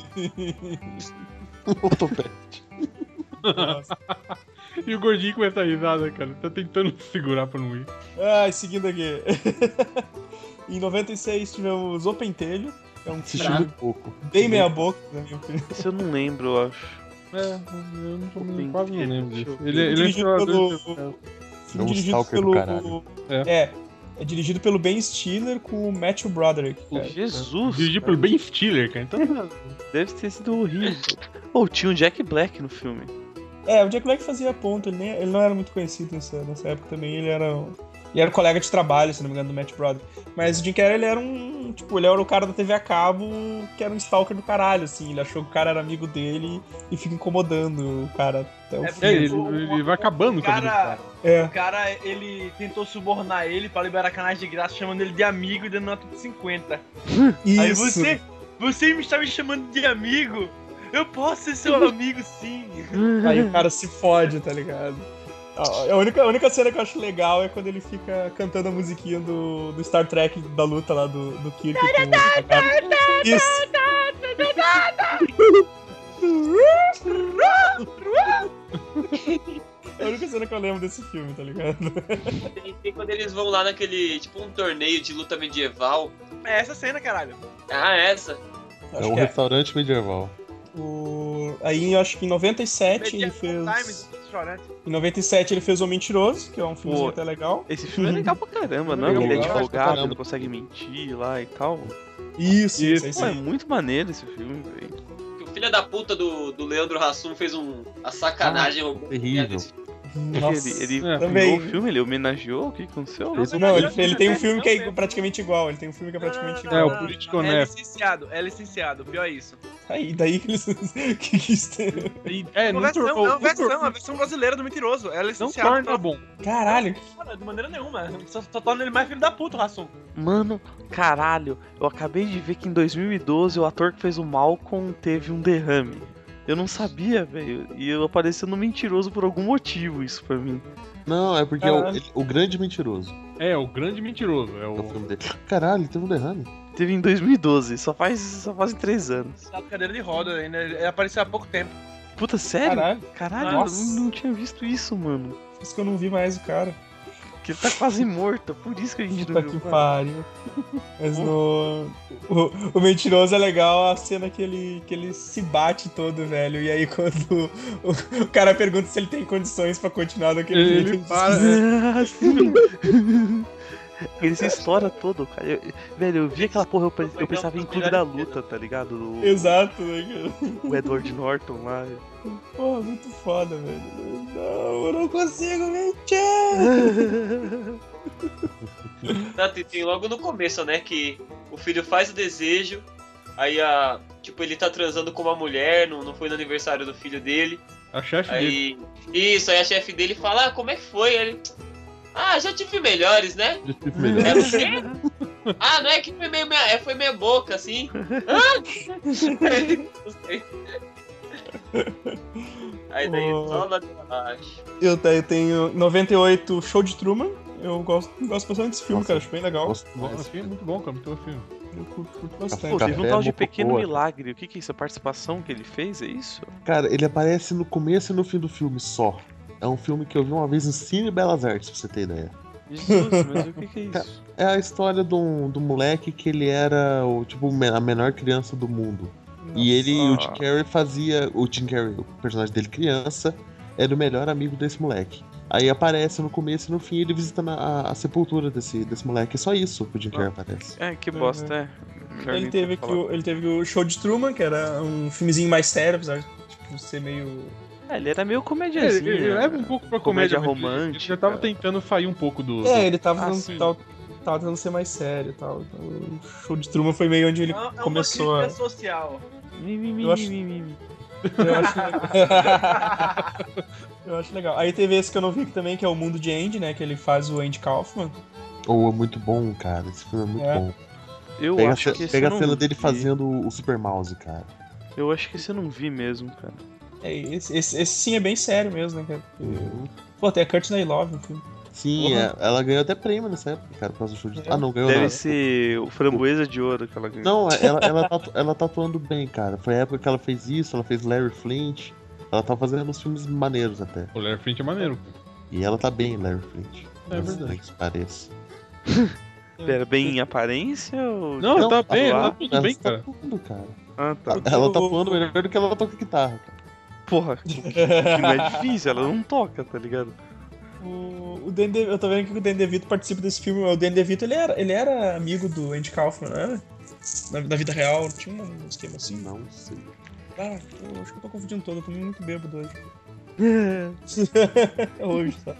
Ortopede. Nossa. E o gordinho com essa risada, cara. Tá tentando segurar pra não ir. Ai, seguindo aqui. Em 96 tivemos O Pentelho, que é um Assisti filme muito pouco. bem meia boca, na minha opinião. Isso eu não lembro, eu acho. Eu quase não lembro disso. Deixa eu Ele é Dirigido explorador. pelo- É um dirigido stalker do caralho. É dirigido pelo Ben Stiller com o Matthew Broderick, cara. Jesus! Dirigido pelo Ben Stiller, cara. Então, Deve ter sido horrível. Ou tinha um Jack Black no filme. É, o Jack Black fazia ponto, ele não era muito conhecido nessa época também, ele era colega de trabalho, se não me engano, do Matt Broderick. Mas o Jim Carrey, ele era ele era o cara da TV a cabo que era um stalker do caralho, assim, ele achou que o cara era amigo dele e fica incomodando o cara até o fim. ele vai acabando com a vida do cara. O cara, ele tentou subornar ele pra liberar canais de graça, chamando ele de amigo e dando nota de 50. Aí Isso. você me está me chamando de amigo? Eu posso ser seu amigo, sim. Aí o cara se fode, tá ligado? A única cena que eu acho legal é quando ele fica cantando a musiquinha do Star Trek da luta lá do Kirk com o cara. Isso. É a única cena que eu lembro desse filme, tá ligado? Tem quando eles vão lá naquele, tipo um torneio de luta medieval. É essa cena, caralho. Ah, essa. É Acho um que restaurante medieval. Aí eu acho que em 97 ele Medieval fez. Times, restaurante. Em 97 ele fez O Mentiroso, que é um filme Pô, até legal. Esse filme é legal pra caramba, não? Legal, Ele é legal pra advogado, caramba. ele não consegue mentir lá e tal. Isso, Isso. aí Pô, é sim. muito maneiro esse filme, velho. O filho da puta do Leandro Hassum fez a sacanagem. roubou terrível. desse- Nossa, Ele também. criou o filme, ele homenageou? O que aconteceu? Não, ele tem um filme que é praticamente igual. Ele tem um filme que é praticamente É, igual. o Político É Honesto. licenciado, pior é isso. Aí, daí que eles. que isso? É, não tornou. É uma versão brasileira do Mentiroso. É Não licenciado. torna bom. Caralho. De maneira nenhuma. Só torna ele mais filho da puta, o Rassum. Mano, caralho, eu acabei de ver que em 2012 o ator que fez o Malcolm teve um derrame. Eu não sabia, velho. E eu apareceu no Mentiroso por algum motivo, isso pra mim. Não, é porque é o grande mentiroso. É, o grande mentiroso. É É o o. filme dele. Caralho, ele teve um derrame. Teve em 2012, só fazem 3 anos. Tá de cadeira de roda ainda. Ele apareceu há pouco tempo. Puta, sério? Caralho. Caralho, Nossa. eu não tinha visto isso, mano. Por isso que eu não vi mais o cara. Que ele tá quase morto, por isso que a gente Puta não que viu. pariu. Mas no. O Mentiroso é legal a cena que ele se bate todo, velho. E aí quando o cara pergunta se ele tem condições pra continuar daquele Ele jeito. para. Sim. Ele se estoura todo, cara. Velho, eu vi aquela porra, eu pensava em Clube da Luta, tá ligado? Exato, né, cara? O Edward Norton lá. Porra, muito foda, velho. Não, eu não consigo mentir. Tem logo no começo, né, que o filho faz o desejo, aí tipo, ele tá transando com uma mulher, não foi no aniversário do filho dele. A chefe dele. Aí a chefe dele fala, como é que foi? Aí ele, já tive melhores, né? Já tive melhor. É o quê? Não é que foi meia boca, assim. Não sei. Aí daí só lá de baixo. Eu tenho 98 Show de Truman. Eu gosto bastante desse filme, Nossa, cara. Acho bem legal. Gosto Bom, mais. assim, é muito bom, cara. Muito bom filme. Eu curto Pô, bastante. teve um Café tal de Mococoa. Pequeno Milagre. O que é isso? A participação que ele fez, é isso? Cara, ele aparece no começo e no fim do filme só. É um filme que eu vi uma vez no Cine Belas Artes, pra você ter ideia. Jesus, mas o que é isso? É a história do moleque que ele era a menor criança do mundo. E o Jim Carrey fazia. O Jim Carrey, o personagem dele criança, era o melhor amigo desse moleque. Aí aparece no começo e no fim ele visitando a sepultura desse moleque. É só isso que o Jim Carrey aparece. É, que bosta, é. Melhor Ele nem teve, falar. ele teve o Show de Truman, que era um filmezinho mais sério, apesar de tipo, ser meio. Ele era meio Ele comédiazinho. leva um pouco pra Comédia comédia, mas romântica. Ele já tava tentando sair um pouco do. Ele tava sim. tava tentando ser mais sério e tal. Então, o Show de Truman foi meio onde ele começou uma a. crítica social. Eu acho- Eu acho legal. Aí teve esse que eu não vi aqui também, que é o Mundo de Andy, né? Que ele faz o Andy Kaufman. Oh, é muito bom, cara. Esse filme é muito É. bom. Eu Pega, acho que esse pega eu a não cena dele vi. fazendo o Super Mouse, cara. Eu acho que esse eu não vi mesmo, cara. Esse sim é bem sério mesmo, né, cara? Pô, tem a Courtney Love no filme. Sim, Porra. ela ganhou até prêmio nessa época, cara, por causa do show de. É. Ah, não, ganhou Deve nada. ser o Framboesa de Ouro que ela ganhou. Não, ela tá atuando bem, cara. Foi a época que ela fez isso, ela fez Larry Flint. Ela tá fazendo uns filmes maneiros até. O Larry Flint é maneiro. E ela tá bem em Larry Flint. É Mas verdade. nem que pareça. Pera, bem em aparência ou... Não, tá bem, atuar? tá tudo bem, cara. Tá atuando, cara. Ah, tá. Ela tá atuando melhor do que ela toca guitarra, cara. Porra, que não é difícil, ela não toca, tá ligado? O Dan DeVito, eu tô vendo que o Dan DeVito participa desse filme. O Dan DeVito, ele era amigo do Andy Kaufman, não era? Na vida real, tinha um esquema assim. Não sei. Eu acho que eu tô confundindo todo, eu tô muito bêbado hoje. Hoje, tá?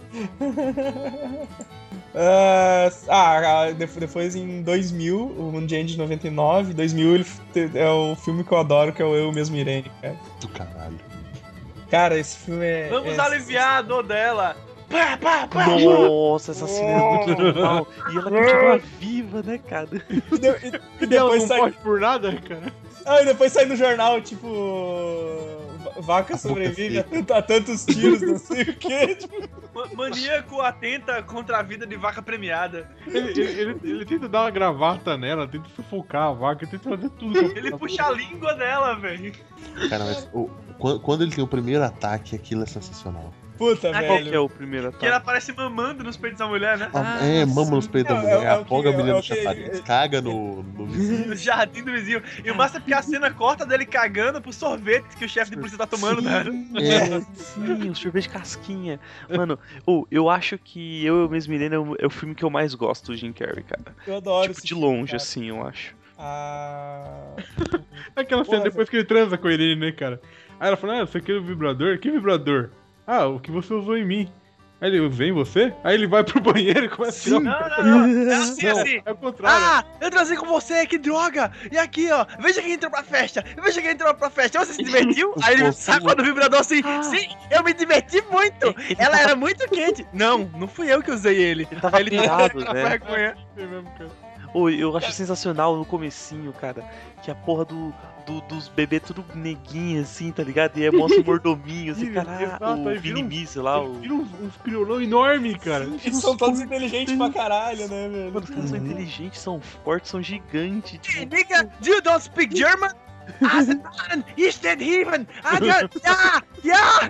Depois em 2000, o Mundo de Andy de 99, 2000 é o filme que eu adoro, que é o Eu Mesmo Irene, cara. Do caralho. Cara, esse filme é... Vamos aliviar a dor dela. Pá, pá, pá. Nossa, essa cena é muito legal. E ela continua viva, né, cara? E Ela depois não sai... pode por nada, cara. E depois sai no jornal, tipo... Vaca sobrevive a tantos tiros, não sei o que. Tipo... Maníaco atenta contra a vida de vaca premiada. Ele tenta dar uma gravata nela, tenta sufocar a vaca, tenta fazer tudo. Ele puxa a língua dela, velho. Cara, mas quando ele tem o primeiro ataque, aquilo é sensacional. Puta, Qual Qual que é velho. o primeiro Que ela ataque? parece mamando nos peitos da mulher, né? Mama nos peitos da mulher, é o afoga a que- menina é no o que- chafariz, caga no vizinho. No jardim do vizinho. E o massa é porque a cena corta dele cagando pro sorvete que o chefe de polícia tá tomando, velho. Sim, o sorvete de casquinha. Mano, eu acho que Eu Mesmo Irene é o filme que eu mais gosto do Jim Carrey, cara. Eu adoro Tipo, esse de filme, longe, cara. assim, eu acho. Aquela cena Porra, depois que ele transa com a Irene, né, cara? Aí ela fala, você quer o vibrador? Que vibrador? o que você usou em mim? Aí ele, usei em você? Aí ele vai pro banheiro e começa a tirar. Não. É assim. É o contrário. Ah, eu trazei com você, que droga! E aqui, ó, veja quem entrou pra festa! Veja quem entrou pra festa! Você se divertiu? Aí ele sacou do vibrador assim, sim, eu me diverti muito! Ela era muito quente! Não fui eu que usei ele. Ele tava pirado, com né? vergonha. É mesmo, cara. Eu acho sensacional no comecinho, cara, que a porra dos bebês tudo neguinho, assim, tá ligado? E aí mostra o mordominho, assim, caralho, Exato, aí o vira Vinimício lá, o... Vira uns criolão enorme, cara. Eles são todos inteligentes pra caralho, né, velho? Mano, os caras são inteligentes, são fortes, são gigantes, Hey, tipo... nigga, you don't speak German? Asenbahn, ich den Heaven! Ja!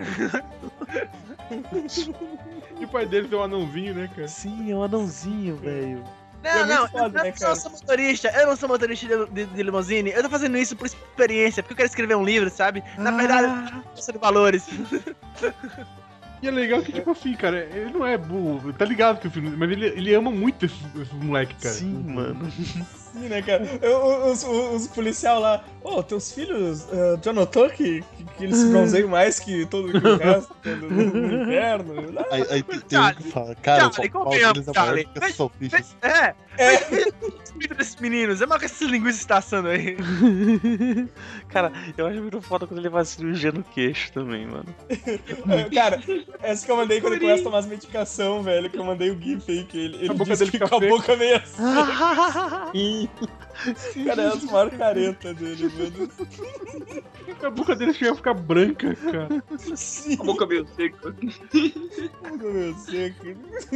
E o pai deles é um anãozinho, né, cara? Sim, é um anãozinho, velho. muito foda, né, Eu cara? não sou motorista, eu não sou motorista de limusine, eu tô fazendo isso por experiência, porque eu quero escrever um livro, sabe? Na verdade, eu sou de valores. E é legal que, tipo assim, cara, ele não é burro, tá ligado que o filme. Mas ele ama muito esses moleques, cara. Sim, mano. Sim, né, cara? Os policial lá, teus filhos, já notou que eles se bronzeiam mais que todo o resto no inverno? Aí tem um que fala, cara, o pau deles é maior que as salsichas. O espírito desses meninos, é maior que esses linguiças está assando aí. Cara, eu acho muito foda quando ele faz cirurgia no queixo também, mano. Cara, essa que eu mandei quando ele começa a tomar as medicação, velho, que eu mandei o GIF aí, que ele boca disse dele que fica com a seca. boca meio assim. Cara, é as maiores caretas dele, mano. A boca dele chega a ficar branca, cara. Sim, A boca meio seca. boca meio seca.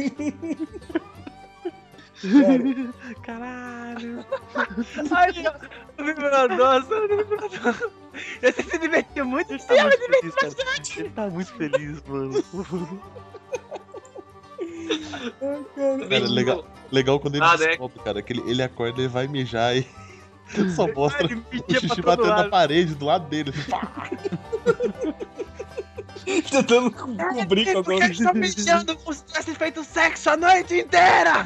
Caralho. Ai, o vibrador, você se divertiu muito? Ele tá muito feliz, cara. Ele tá muito feliz, mano. Cara, legal quando ele Nada, descobre, cara, que ele acorda, ele vai mijar e só mostra Ele o media pra xixi todo batendo na lado. parede do lado dele. Assim, pá. Tentando cobrir com Porque alguma eles estão mijando como se tivesse feito sexo a noite inteira!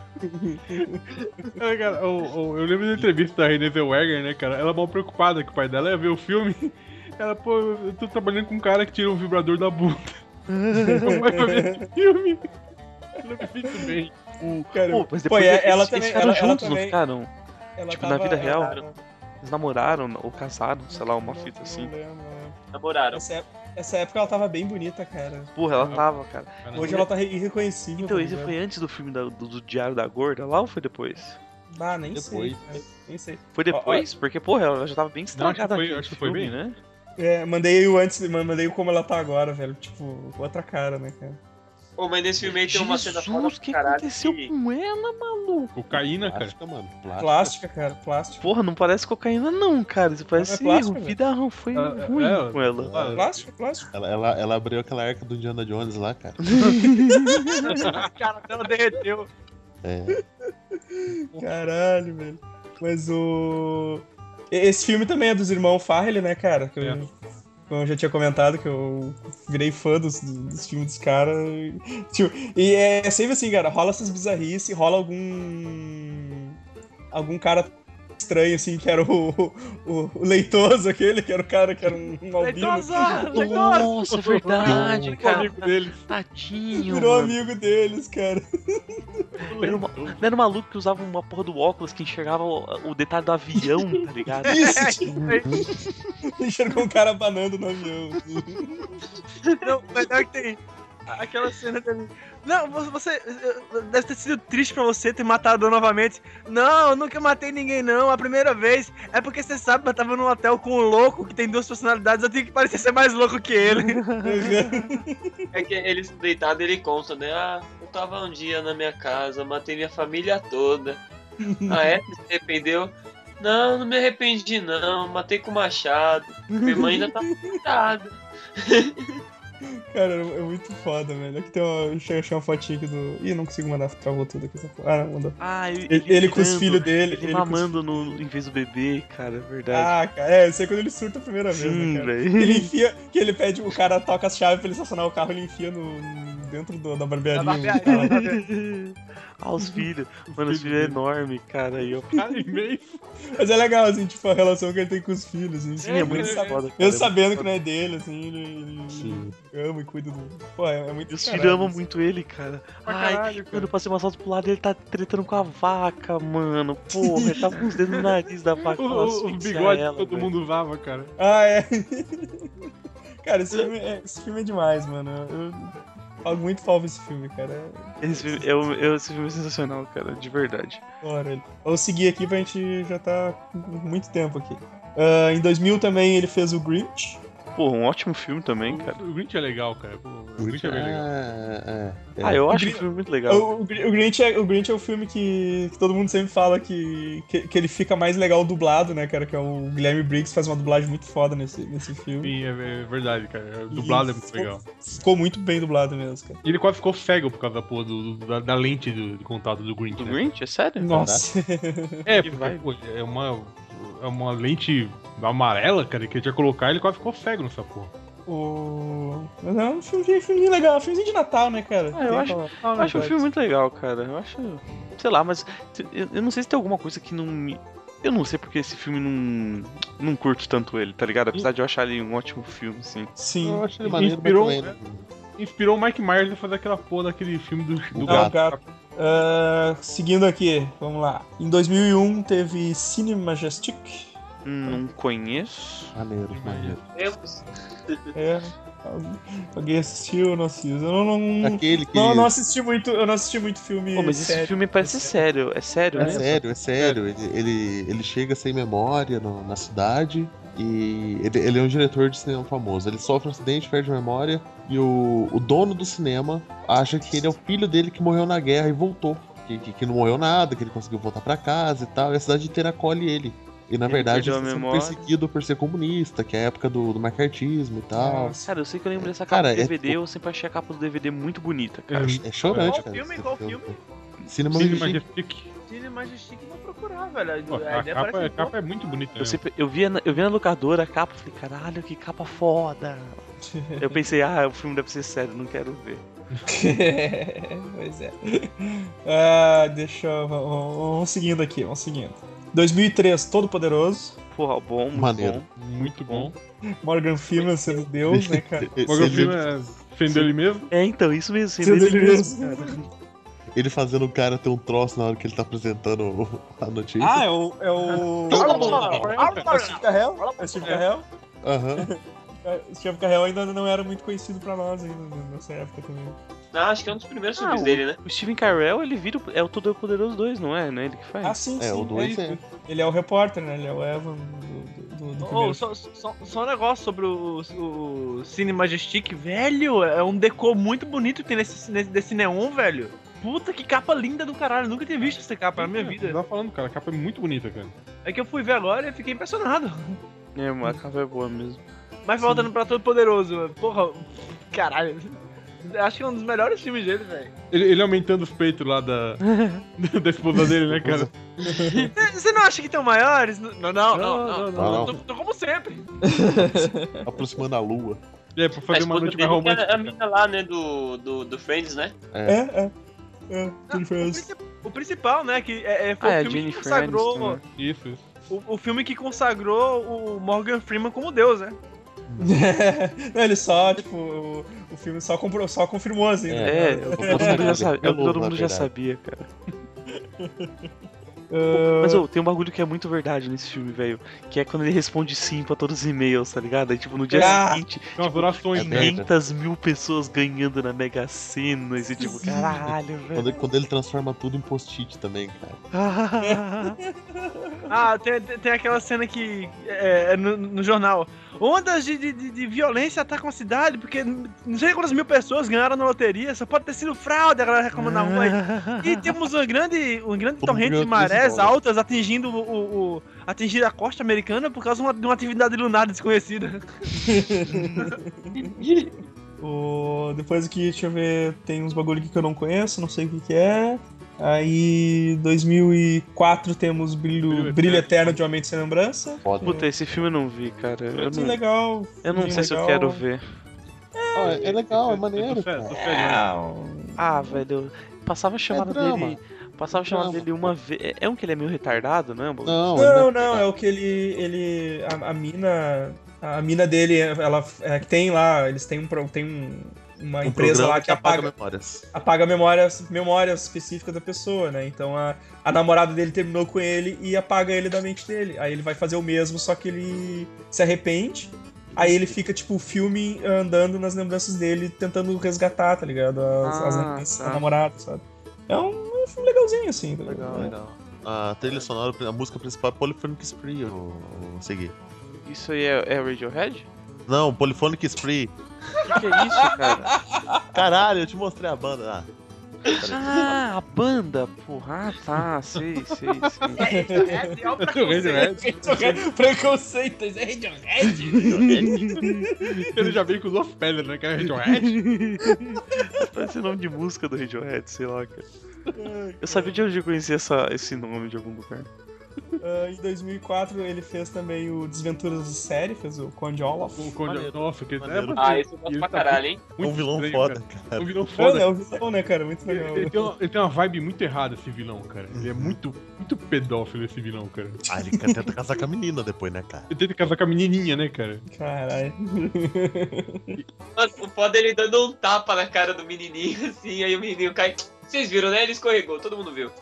É, cara, eu lembro da entrevista da Renée Zellweger, né, cara? Ela mal preocupada que o pai dela ia ver o filme. Ela, pô, eu tô trabalhando com um cara que tira um vibrador da bunda. Meu pai vai ver esse filme. Eu não me sinto bem. Cara, Pô, mas depois ela eles também, ficaram ela juntos, não também, ficaram? ela Tipo, na vida real? ela- Eles namoraram ou casaram, sei lá, uma não- fita não assim. lembro. Namoraram. Essa época ela tava bem bonita, cara. Porra, ela tava, cara. Hoje ela tá irreconhecível. Então, tá esse ligado? foi antes do filme do Diário da Gorda lá ou foi depois? Ah, nem Depois. sei. Cara. Nem sei. Foi depois? Porque, porra, ela já tava bem estragada foi- aqui acho que nesse foi filme, bem. né? Mandei o antes, mandei o como ela tá agora, velho. Tipo, outra cara, né, cara? Pô, mas nesse filme aí tem uma cena foda Jesus, o pra que caralho. aconteceu com ela, maluco? Cocaína, cara. Plástica, mano. Plástica, cara, plástica. Porra, não parece cocaína não, cara. Isso parece plástica, vida foi É, ruim é, com ela. Plástica, plástica. Ela abriu aquela arca do Indiana Jones lá, cara. A cara dela derreteu. É. Caralho, velho. Mas esse filme também é dos irmãos Farrelly, né, cara? Que eu já tinha comentado que eu virei fã dos filmes dos caras. Tipo, e é sempre assim, cara, rola essas bizarrices, rola algum cara estranho, assim, que era o Leitoso, aquele, que era o cara que era um albino. Nossa, é verdade, O cara. amigo deles. Tadinho, Virou mano. amigo deles, cara. Não era um maluco que usava uma porra do óculos que enxergava o detalhe do avião, tá ligado? Isso! Enxergou um cara abanando no avião. Não, mas é que tem aquela cena dele. Não, você. Deve ter sido triste pra você ter matado novamente. Não, eu nunca matei ninguém, não. A primeira vez. É porque você sabe, eu tava num hotel com um louco que tem duas personalidades. Eu tenho que parecer ser mais louco que ele. É que eles deitados, ele conta, né? Ah, eu tava um dia na minha casa, matei minha família toda. Ah, é? Você se arrependeu? Não, não me arrependi não, matei com machado. Minha mãe ainda tá pintada. Cara, é muito foda, velho. Aqui tem uma. Deixa eu achar uma fotinha aqui do. Ih, não consigo mandar, travou tudo aqui. Ah, não, mandou. Ah, Ele com os dando, filhos dele. Ele mamando em vez do bebê, cara, é verdade. Ah, cara, isso aí é quando ele surta a primeira vez, Sim, né, cara? velho. Ele enfia, que ele pede, o cara toca as chaves pra ele estacionar o carro, ele enfia dentro da barbearia. Da barbearia. Ah, os filhos. Mano, os filhos é enorme, cara. Aí eu... Cara, imenso. Mas é legal, assim, tipo, a relação que ele tem com os filhos, assim. Sim, é muito Mesmo foda, cara. Mesmo sabendo que não é dele, assim, ele Sim. ama e cuida do... Pô, é muito E os caralho filhos amam isso. muito ele, cara. Pra Ai, caralho, cara. quando eu passei uma salto pro lado, ele tá tretando com a vaca, mano. Porra, ele tá com os dedos no nariz da vaca. pra O asfixiar bigode ela, que todo velho. mundo usava, cara. Ah, é. Cara, esse filme é demais, mano. Eu pago muito pau pra esse filme, cara. Esse filme, esse filme é sensacional, cara, de verdade. Bora. Vou seguir aqui pra gente já tá com muito tempo aqui. Em 2000 também ele fez o Grinch. Pô, um ótimo filme também, cara. O Grinch é legal, cara. Pô, o Grinch é bem legal. Ah, eu acho Grinch- o filme muito legal. O Grinch é o filme que todo mundo sempre fala que ele fica mais legal dublado, né, cara? Que é o Guilherme Briggs faz uma dublagem muito foda nesse filme. Sim, é verdade, cara. O dublado é muito legal. Ficou muito bem dublado mesmo, cara. E ele quase ficou cego por causa da porra da lente de contato do Grinch, Do né? Grinch? É sério? Nossa. É, Que porque vai. pô, é uma lente amarela, cara, que ele ia colocar e ele quase ficou cego nessa porra. Mas é um filme legal, um filmezinho de Natal, né, cara? Ah, eu acho o filme muito legal, cara. Eu acho. Sei lá, mas eu não sei se tem alguma coisa que não me. Eu não sei porque esse filme não curto tanto ele, tá ligado? Apesar de eu achar ele um ótimo filme, assim. Sim. Eu acho ele maneiro, Inspirou, mas né? também Inspirou o Mike Myers a fazer aquela porra daquele filme do O É o gato. gato. Seguindo aqui, vamos lá. Em 2001 teve Cine Majestic. Não conheço. maneiro, maneiro. É. Alguém assistiu? Eu não assisti. Eu não, Aquele que... não assisti muito. Eu não assisti muito filme. Pô, mas esse sério. filme parece sério. É sério, É né? sério, é sério. Ele chega sem memória na cidade e ele é um diretor de cinema famoso. Ele sofre um acidente, perde a memória e o dono do cinema acha que ele é o filho dele que morreu na guerra e voltou. Que não morreu nada, que ele conseguiu voltar pra casa e tal. E a cidade inteira acolhe ele. E na Ele verdade perdeu ele a tá sendo memória. perseguido por ser comunista, que é a época do macartismo e tal. Nossa. Cara, eu sei que eu lembro dessa capa Cara, do é DVD, eu sempre achei a capa do DVD muito bonita, cara. É chorante, Qual cara. filme? esse Qual filme? Cinema Cine Majestic. Majestic. Cine Majestic, vou procurar, velho. Pô, A a ideia capa, parece boa. é muito bonita. Eu, sempre, eu via na locadora a capa e falei, caralho, que capa foda. Eu pensei, o filme deve ser sério, não quero ver. Pois é. Deixa eu. Vamos seguindo aqui, vamos seguindo. 2003, Todo Poderoso. Porra, bom, muito Maneiro. bom. Muito bom. Morgan Freeman sendo Deus, né, cara? Morgan Freeman defendeu ele mesmo. É, então, isso mesmo, sem Sendo dele ele mesmo, mesmo. cara. Ele fazendo o cara ter um troço na hora que ele tá apresentando a notícia. É o. Steve Carell? É o Steve Carell? Aham. Steve Carell ainda não era muito conhecido pra nós ainda nessa época também. Acho que é um dos primeiros filmes dele, né? O Steven Carell, ele vira o Todo Poderoso 2, não é? Não é ele que faz? Sim, É, sim. o 2 isso. é. Ele é o repórter, né? Ele é o Evan do Oh, primeiro. só um negócio sobre o Cine Majestic, velho. É um decor muito bonito que tem desse neon, velho. Puta, que capa linda do caralho. Nunca tinha visto essa capa na minha Eu vida. tava falando, cara, a capa é muito bonita, cara. É que eu fui ver agora e fiquei impressionado. A capa é boa mesmo. Mas voltando pra Todo Poderoso, porra, caralho. Acho que é um dos melhores filmes dele, velho. Ele aumentando os peitos lá da esposa dele, né, cara? Você não acha que estão maiores? Não. não. Tô como sempre. Aproximando a lua. É, pra fazer uma noite mais É a romântica. mina lá, né, do Friends, né? O principal, né, que foi É, o filme Jennifer que consagrou... Aniston, né? Isso. O filme que consagrou o Morgan Freeman como Deus, né? Não, ele só, tipo, o filme só confirmou, assim, né? Todo mundo já sabia, cara. Mas tem um bagulho que é muito verdade nesse filme, velho. Que é quando ele responde sim pra todos os e-mails, tá ligado? Aí, tipo, no dia seguinte, São as orações, né? 500 mil pessoas ganhando na Mega Sena. Esse tipo, caralho, velho. Quando ele transforma tudo em post-it também, cara. Tem aquela cena que é no jornal. Ondas de violência atacam a cidade, porque não sei quantas mil pessoas ganharam na loteria, só pode ter sido fraude, a galera reclamando na rua. E temos uma grande torrente de marés altas atingindo atingir a costa americana por causa de uma atividade lunar desconhecida. Depois aqui, deixa eu ver, tem uns bagulho aqui que eu não conheço, não sei o que é. Aí, 2004 temos Brilho Eterno de Uma Mente Sem Lembrança. Foda. Puta, esse filme eu não vi, cara. Legal. Eu não sei se eu legal. quero ver. É legal, é maneiro, cara. Velho, passava a chamada drama. dele. Passava a chamada dele uma vez. É um que ele é meio retardado, não é? Não, Não, é o que ele a mina A mina dele, ela tem lá, eles têm uma empresa lá que apaga memórias específicas da pessoa, né? Então a namorada dele terminou com ele e apaga ele da mente dele. Aí ele vai fazer o mesmo, só que ele se arrepende. Aí ele fica, tipo, o filme andando nas lembranças dele, tentando resgatar, tá ligado? As lembranças da namorada, sabe? É um filme legalzinho, assim. Tá legal. A trilha sonora, a música principal é Polyphonic Spree, eu segui. Isso aí é Radiohead? Não, Polyphonic Spree. O que é isso, cara? Caralho, eu te mostrei a banda. A banda, porra, tá, sei. Preconceito, é Radiohead. Ele já veio com duas pedras, né? Que é Radiohead. Parece o nome de música do Radiohead, sei lá, cara. Eu sabia de onde eu conhecia esse nome de algum lugar. Em 2004 ele fez também o Desventuras de Série, fez o Conde Olaf. O Conde Olaf, nossa, que esse eu gosto pra caralho, hein? É um vilão foda, cara. Um vilão foda. É um vilão, né, cara? Muito legal. Ele tem uma vibe muito errada, esse vilão, cara. Ele é muito pedófilo, esse vilão, cara. Ele tenta casar com a menina depois, né, cara? Ele tenta casar com a menininha, né, cara? Caralho. Mano, o foda é ele dando um tapa na cara do menininho, assim, aí o menininho cai. Vocês viram, né? Ele escorregou, todo mundo viu.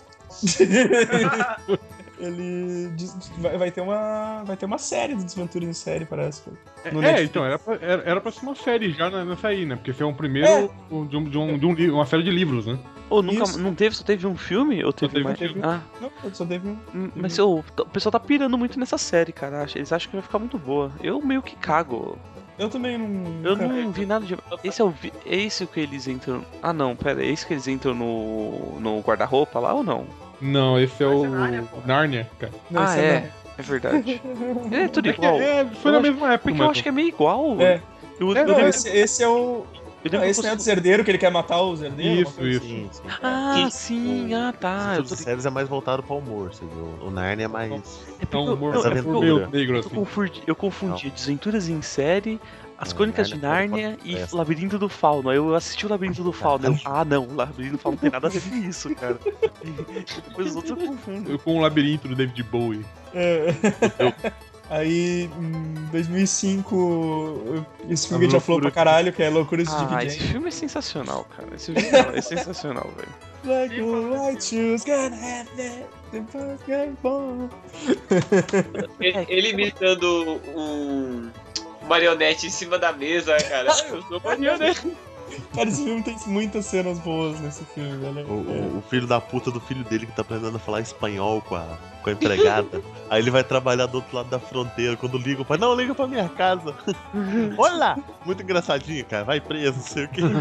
Ele vai ter uma série de Desventuras em Série, parece. Então, era pra ser uma série já nessa aí, né? Porque foi um primeiro de uma série de livros, né? Não teve, só teve um filme? Ou teve mais? Não, só teve um. Mas o pessoal tá pirando muito nessa série, cara. Eles acham que vai ficar muito boa. Eu meio que cago. Eu também não. Eu não vi nada de. É esse que eles entram. Ah, não, pera. É esse que eles entram no guarda-roupa lá ou não? Não, esse é o Nárnia, cara. Não, é verdade. É tudo igual. Foi na mesma época. Porque eu acho que é meio igual. Esse é o. Esse não é do Herdeiro, que ele quer matar os herdeiros? Isso. Sim. Tá. Os séries é mais voltado pra humor, você viu? O Narnia é mais. É um humor meio negro, assim. Eu confundi Desventuras em Série, As Crônicas de Nárnia e Labirinto do Fauno. Aí eu assisti o Labirinto do Fauno. Não, o Labirinto do Fauno não tem nada a ver com isso, cara. Depois os outros eu confundo. Com o Labirinto do David Bowie. Aí, em 2005, esse filme já falou pra caralho, que é Loucuras de Dick esse filme é sensacional, cara. Esse filme é sensacional, velho. Like white shoes gonna have that, the boys get born. Ele imitando um marionete em cima da mesa, cara. Eu sou marionete. Cara, esse filme tem muitas cenas boas nesse filme, velho. O filho da puta do filho dele que tá aprendendo a falar espanhol com a empregada. Aí ele vai trabalhar do outro lado da fronteira. Quando liga, o pai, não, liga pra minha casa. Olha! Muito engraçadinho, cara. Vai preso, não sei o que.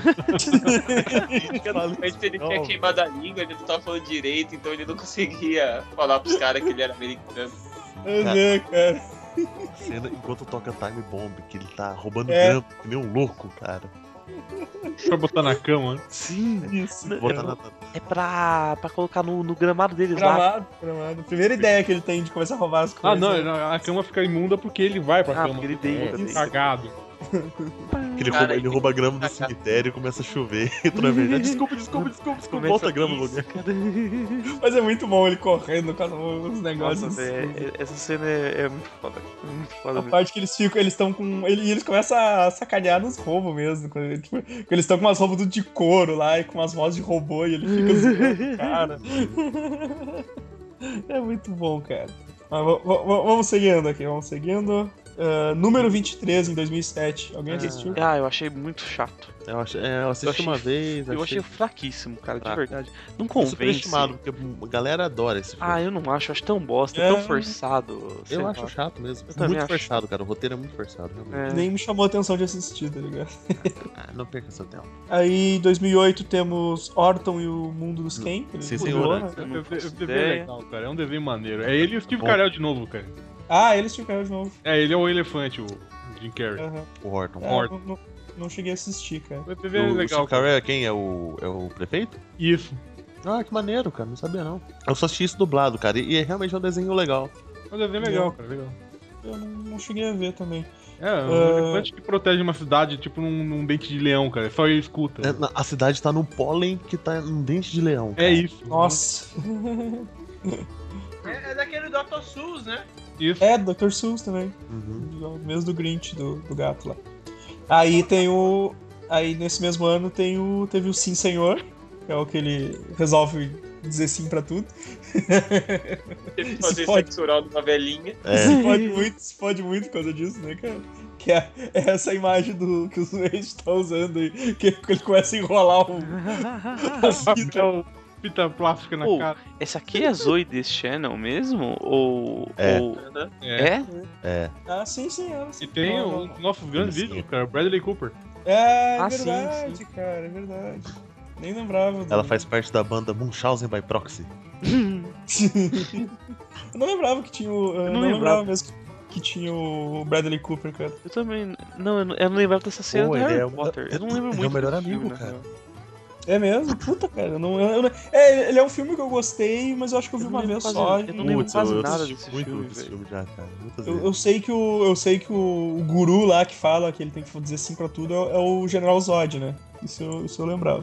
Ele tinha queimado a língua, ele não tava falando direito, então ele não conseguia falar pros caras que ele era americano. Cara. Cena enquanto toca Time Bomb, que ele tá roubando grama, que nem um louco, cara. Pra botar na cama, né? Sim, isso. É pra colocar no gramado deles lá. Gramado. Primeira ideia que ele tem de começar a roubar as coisas. Não, a cama fica imunda porque ele vai pra cama. Porque ele deita. Cagado. Ele rouba grama do cemitério e começa a chover. Desculpa, volta a grama no lugar. Mas é muito bom ele correndo com os negócios. Nossa, essa cena é muito foda. Muito foda a mesmo. Parte que eles estão com. Eles começam a sacanear nos roubos mesmo. Tipo, eles estão com umas roupas de couro lá e com umas vozes de robô e ele fica zoando, cara. É muito bom, cara. Mas vamos seguindo aqui, número 23 em 2007. Alguém assistiu? Eu achei muito chato. Eu assisti uma vez. Eu achei fraquíssimo, cara, de verdade. Não convence. Superestimado, porque a galera adora esse filme. Eu não acho tão bosta, tão forçado. Eu acho chato mesmo. Muito forçado, cara. O roteiro é muito forçado. Nem me chamou a atenção de assistir, tá ligado? Não perca seu tempo. Aí, em 2008, temos Orton e o Mundo dos Ken. Sim, senhor. É legal, cara. É um desenho maneiro. É ele e o Steve Carell de novo, cara. Eles ficaram de novo. Ele é o elefante, o Jim Carrey. O Orton. Não cheguei a assistir, cara. O legal. O Steve Carell é quem? É o prefeito? Isso. Que maneiro, cara. Não sabia, não. Eu só assisti isso dublado, cara. E é realmente um desenho legal. É um desenho legal, cara. Legal. Eu não cheguei a ver também. Um elefante que protege uma cidade, tipo num dente de leão, cara. Só ele escuta. A cidade tá num pólen que tá num dente de leão, cara. É isso. Nossa. É daquele Dr. Seuss, né? Isso. É, do Dr. Seuss também. Mesmo do Grinch, do gato lá. Aí tem o... Aí nesse mesmo ano teve o Sim Senhor, que é o que ele resolve dizer sim pra tudo. Teve que fazer sexo oral numa velhinha. Se pode muito por causa disso, né, cara? Que é essa imagem que o Swayze tá usando aí, que ele começa a enrolar a fita. Fita plástica na cara. Essa aqui é a Zoe desse Channel mesmo? Ou. É. Ou... É. É. Ah, sim. E tem o nosso grande vídeo, cara, Bradley Cooper. É sim, verdade, sim. cara, é verdade. Nem lembrava. Ela faz parte da banda Munchausen by Proxy. Eu não lembrava que tinha o... Eu não lembrava mesmo que tinha o Bradley Cooper, cara. Eu também. Não, eu não lembrava dessa cena do ele Harry é Potter. Eu não lembro ele muito. é o melhor desse amigo, filme, na cara. real. É mesmo? Puta, cara. Ele é um filme que eu gostei, mas eu acho que eu vi uma vez só. Eu não lembro quase eu nada assisti desse muito filme, desse velho. filme já, cara. Muitas vezes. Eu sei que o guru lá que fala que ele tem que dizer sim pra tudo é o General Zod, né? Isso eu lembrava.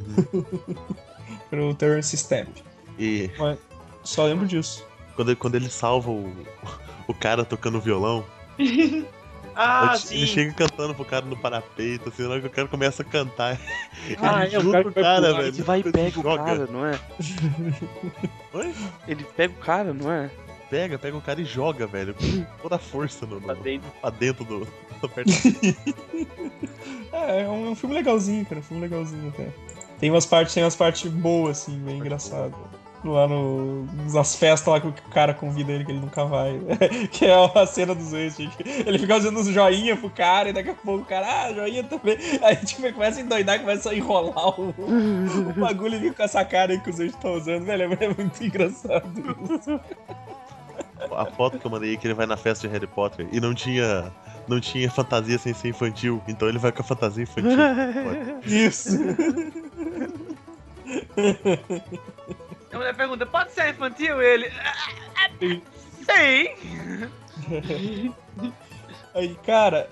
Pro Terrence Stamp. E Mas só lembro disso. quando ele salva o cara tocando violão, ele chega cantando pro cara no parapeito, assim, na hora que o cara começa a cantar. Ele o junta cara o que vai cara, pular, velho. Ele vai e pega o joga. cara, não é? Oi? Ele pega o cara, não é? Pega o cara e joga, velho. Com toda a força Pra dentro. pra dentro do É um filme legalzinho, cara. Um filme legalzinho até. Tem umas partes boas, assim, bem engraçado. Lá nas festas lá que o cara convida ele, que ele nunca vai. Que é a cena dos dois, gente. Ele fica fazendo uns joinha pro cara e daqui a pouco o cara, joinha também. Aí tipo, ele começa a endoidar, começa a enrolar o bagulho e fica com essa cara aí que os dois estão usando. Velho, é muito engraçado isso. A foto que eu mandei aí que ele vai na festa de Harry Potter e não tinha fantasia sem ser infantil, então ele vai com a fantasia infantil. Isso. A mulher pergunta, pode ser infantil? Ele... Sim. Aí, cara,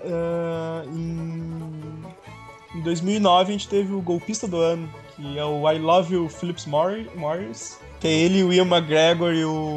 em 2009 a gente teve o golpista do ano, que é o I Love You, Philip Morris, que é ele, o Ian McGregor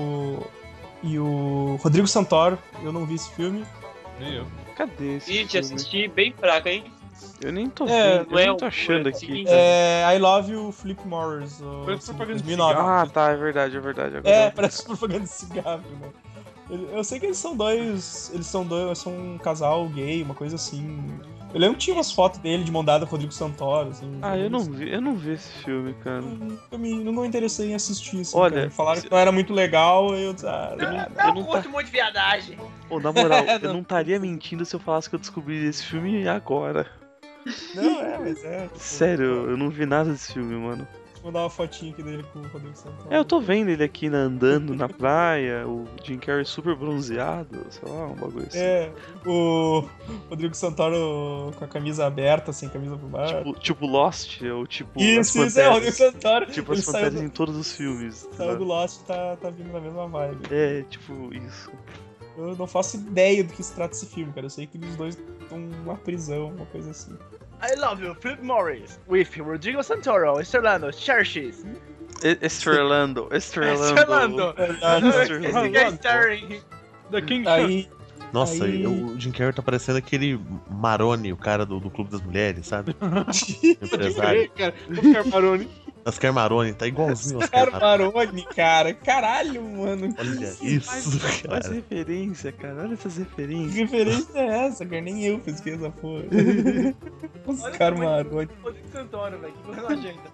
e o Rodrigo Santoro. Eu não vi esse filme. Nem eu. Cadê esse Gente, filme? assisti bem fraca, hein? Eu nem tô É, vendo, não eu é nem tô um- achando é aqui. seguinte, cara. É I Love You, Philip Morris. Parece propaganda de 2009. Ah, tá, é verdade. Agora Parece propaganda de cigarro, né? Eu sei que eles são são um casal gay, uma coisa assim. Eu lembro que tinha umas fotos dele de mão dada com o Rodrigo Santoro, assim. Ah, eu não vi esse filme, cara. Eu não me interessei em assistir, assim, Olha, cara. Falaram que não era muito legal, eu disse, Eu não curto muito viadagem. Pô, na moral, eu não estaria mentindo se eu falasse que eu descobri esse filme agora. não, mas é. Tipo, Sério, eu não vi nada desse filme, mano. Vou mandar uma fotinha aqui dele com o Rodrigo Santoro. É, eu tô vendo ele aqui andando na praia, o Jim Carrey super bronzeado, sei lá, um bagulho assim. É, o Rodrigo Santoro com a camisa aberta, sem camisa por baixo. Tipo Lost, ou tipo Isso, as é o Rodrigo Panteras. Santoro. Tipo ele as Panteras em todos os filmes. saiu do Lost, tá vindo na mesma vibe. É, tipo isso. Eu não faço ideia do que se trata esse filme, cara. Eu sei que os dois estão numa prisão, uma coisa assim. I Love You, Philip Morris, with Rodrigo Santoro, Estrelando, Churches. Estrelando. Estrelando. Esse guy starring. The King Aí, Nossa, Aí- o Jim Carrey tá parecendo aquele Maroni, o cara do Clube das Mulheres, sabe? Empresário. cara. Oscar Maroni. Oscar Maroni, tá igualzinho ao Oscar Maroni. Maroni, cara. Caralho, mano. Olha isso, Faz cara. referência, cara. Olha essas Que referências. referência é essa, cara? Nem eu pesquei essa porra. Oscar Olha Maroni. Rodrigo Santoro, velho. Que coisa nojenta.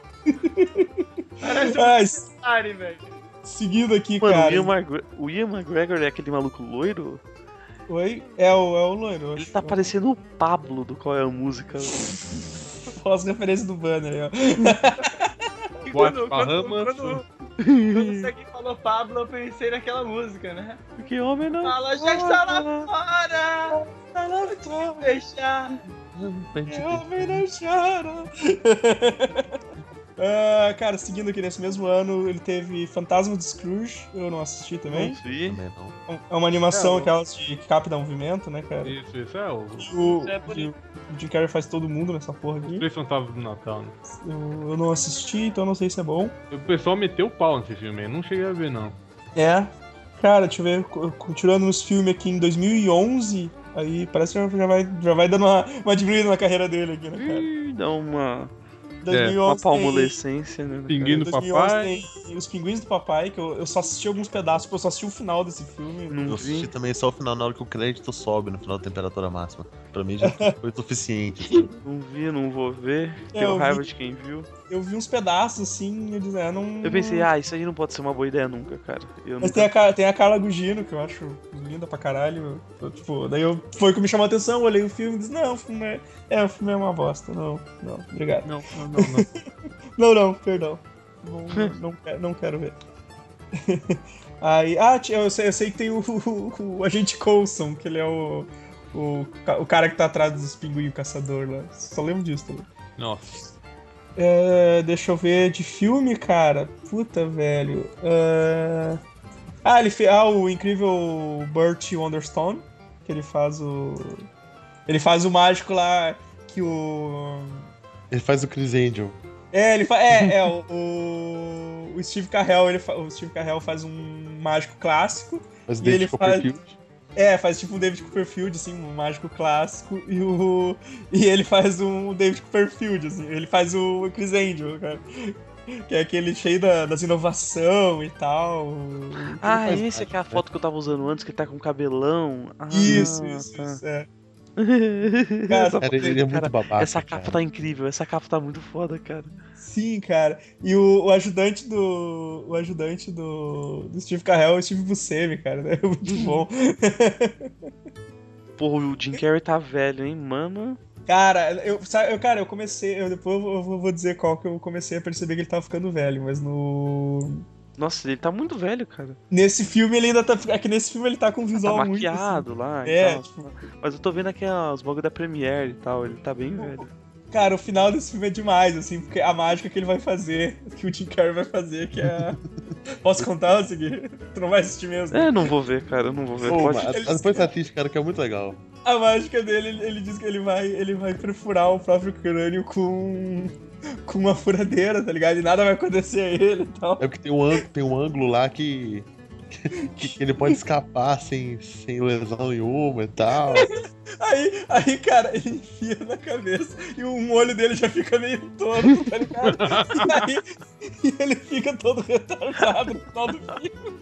Parece Ah, um Atari, velho. seguindo aqui, Mano, cara. o Ian McGregor é aquele maluco loiro? Oi? É o loiro. eu Ele acho. tá parecendo o Pablo do Qual é a Música. Olha as referências do banner aí, ó. E Boate Bahamas. quando você aqui falou Pablo, eu pensei naquela música, né? Que homem não. Fala, já está lá fora! Tá lá te fechar! Homem não chora. Cara, seguindo aqui nesse mesmo ano, ele teve Fantasma de Scrooge, eu não assisti também. Não vi. Também não. É uma animação, É, aquelas de que capta movimento, né, cara? Isso é o O É bonito. Jim Carrey faz todo mundo nessa porra aqui. Três Fantasmas do Natal, né? Eu não assisti, então não sei se é bom. O pessoal meteu o pau nesse filme aí, não cheguei a ver não. É. cara, deixa eu ver, continuando nos filmes aqui em 2011, aí parece que já vai dando uma diminuída na carreira dele aqui, né, cara? Dá uma 2011 uma palmolescência, né? Pinguim do 2011 Papai. tem Os Pinguins do Papai, que eu só assisti alguns pedaços, porque eu só assisti o final desse filme. Não Eu assisti vi. também só o final, na hora que o crédito sobe no final da temperatura máxima. Pra mim já foi suficiente. Assim. Não vi, não vou ver. É, Tenho eu raiva vi. de quem viu. Eu vi uns pedaços, assim, e eu disse, não... Eu pensei, isso aí não pode ser uma boa ideia nunca, cara. Eu Mas nunca... tem a Carla Gugino, que eu acho linda pra caralho. Foi o que me chamou a atenção, eu olhei o filme e disse, não, o filme é uma bosta. Não, obrigado. Não. Não, perdão. Não quero ver. Aí, eu sei que tem o Agente Coulson, que ele é o cara que tá atrás dos pinguins caçador lá. Só lembro disso também. Nossa. Deixa eu ver, de filme, cara. Puta, velho. Ele fez o incrível Burt Wonderstone, que ele faz o mágico lá que o... Ele faz o Chris Angel. O Steve Carell, o Steve Carell faz um mágico clássico. Faz E David ele Copperfield. faz tipo um David Copperfield, assim, um mágico clássico. E ele faz um David Copperfield, assim. Ele faz o Chris Angel, cara. Que é aquele cheio das inovação e tal. Esse aqui é a foto que eu tava usando antes, que ele tá com cabelão. Isso, tá. Cara, Ele é muito babaca. Essa capa tá incrível, essa capa tá muito foda, cara. Sim, cara. E o ajudante do Steve Carell é o Steve Buscemi, cara. É muito bom. Porra, o Jim Carrey tá velho, hein, mano? Cara, eu comecei... Depois eu vou dizer qual que eu comecei a perceber que ele tava ficando velho, mas Nossa, ele tá muito velho, cara. Nesse filme ele ainda tá... É que nesse filme ele tá com um visual Tá muito... maquiado assim. lá e tal. Tipo... Mas eu tô vendo aqui os bagulho da Premiere e tal, ele tá bem velho. Cara, o final desse filme é demais, assim, porque a mágica que ele vai fazer, que o Jim Carrey vai fazer, que é... Posso contar, Segui? Tu não vai assistir mesmo? Não vou ver, cara, eu não vou ver. Depois você assiste, cara, que é muito legal. A mágica dele, ele diz que ele vai perfurar o próprio crânio com uma furadeira, tá ligado? E nada vai acontecer a ele e tal. É porque tem um ângulo lá que ele pode escapar sem lesão nenhuma e tal. Aí, cara, ele enfia na cabeça e um olho dele já fica meio torto, tá ligado? E ele fica todo retardado no final do filme.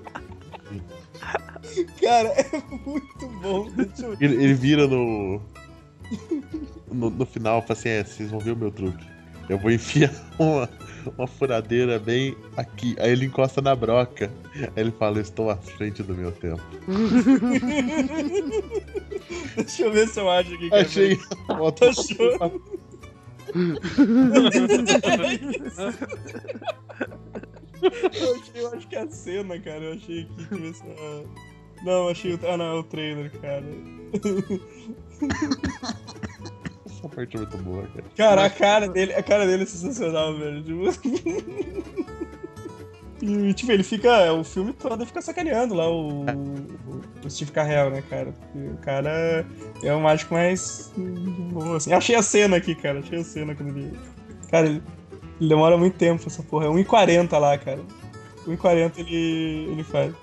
Cara, é muito bom. Ele vira no final e fala assim, vocês vão ver o meu truque. Eu vou enfiar uma furadeira bem aqui. Aí ele encosta na broca. Aí ele fala, eu estou à frente do meu tempo. Deixa eu ver se eu acho aqui. Achei a foto. Eu acho que é a cena, cara. Eu achei aqui. Deixa eu ver se... Não, achei não, é o trailer, cara. Essa parte é muito boa, cara. Cara, a cara dele é sensacional, velho. E, tipo, ele fica... O filme todo ele fica sacaneando lá o Steve Carell, né, cara? Porque o cara é o mágico mais... bom, assim. Achei a cena aqui, cara. Achei a cena quando ele... Cara, ele demora muito tempo essa porra. É 1h40 lá, cara. 1h40 ele faz.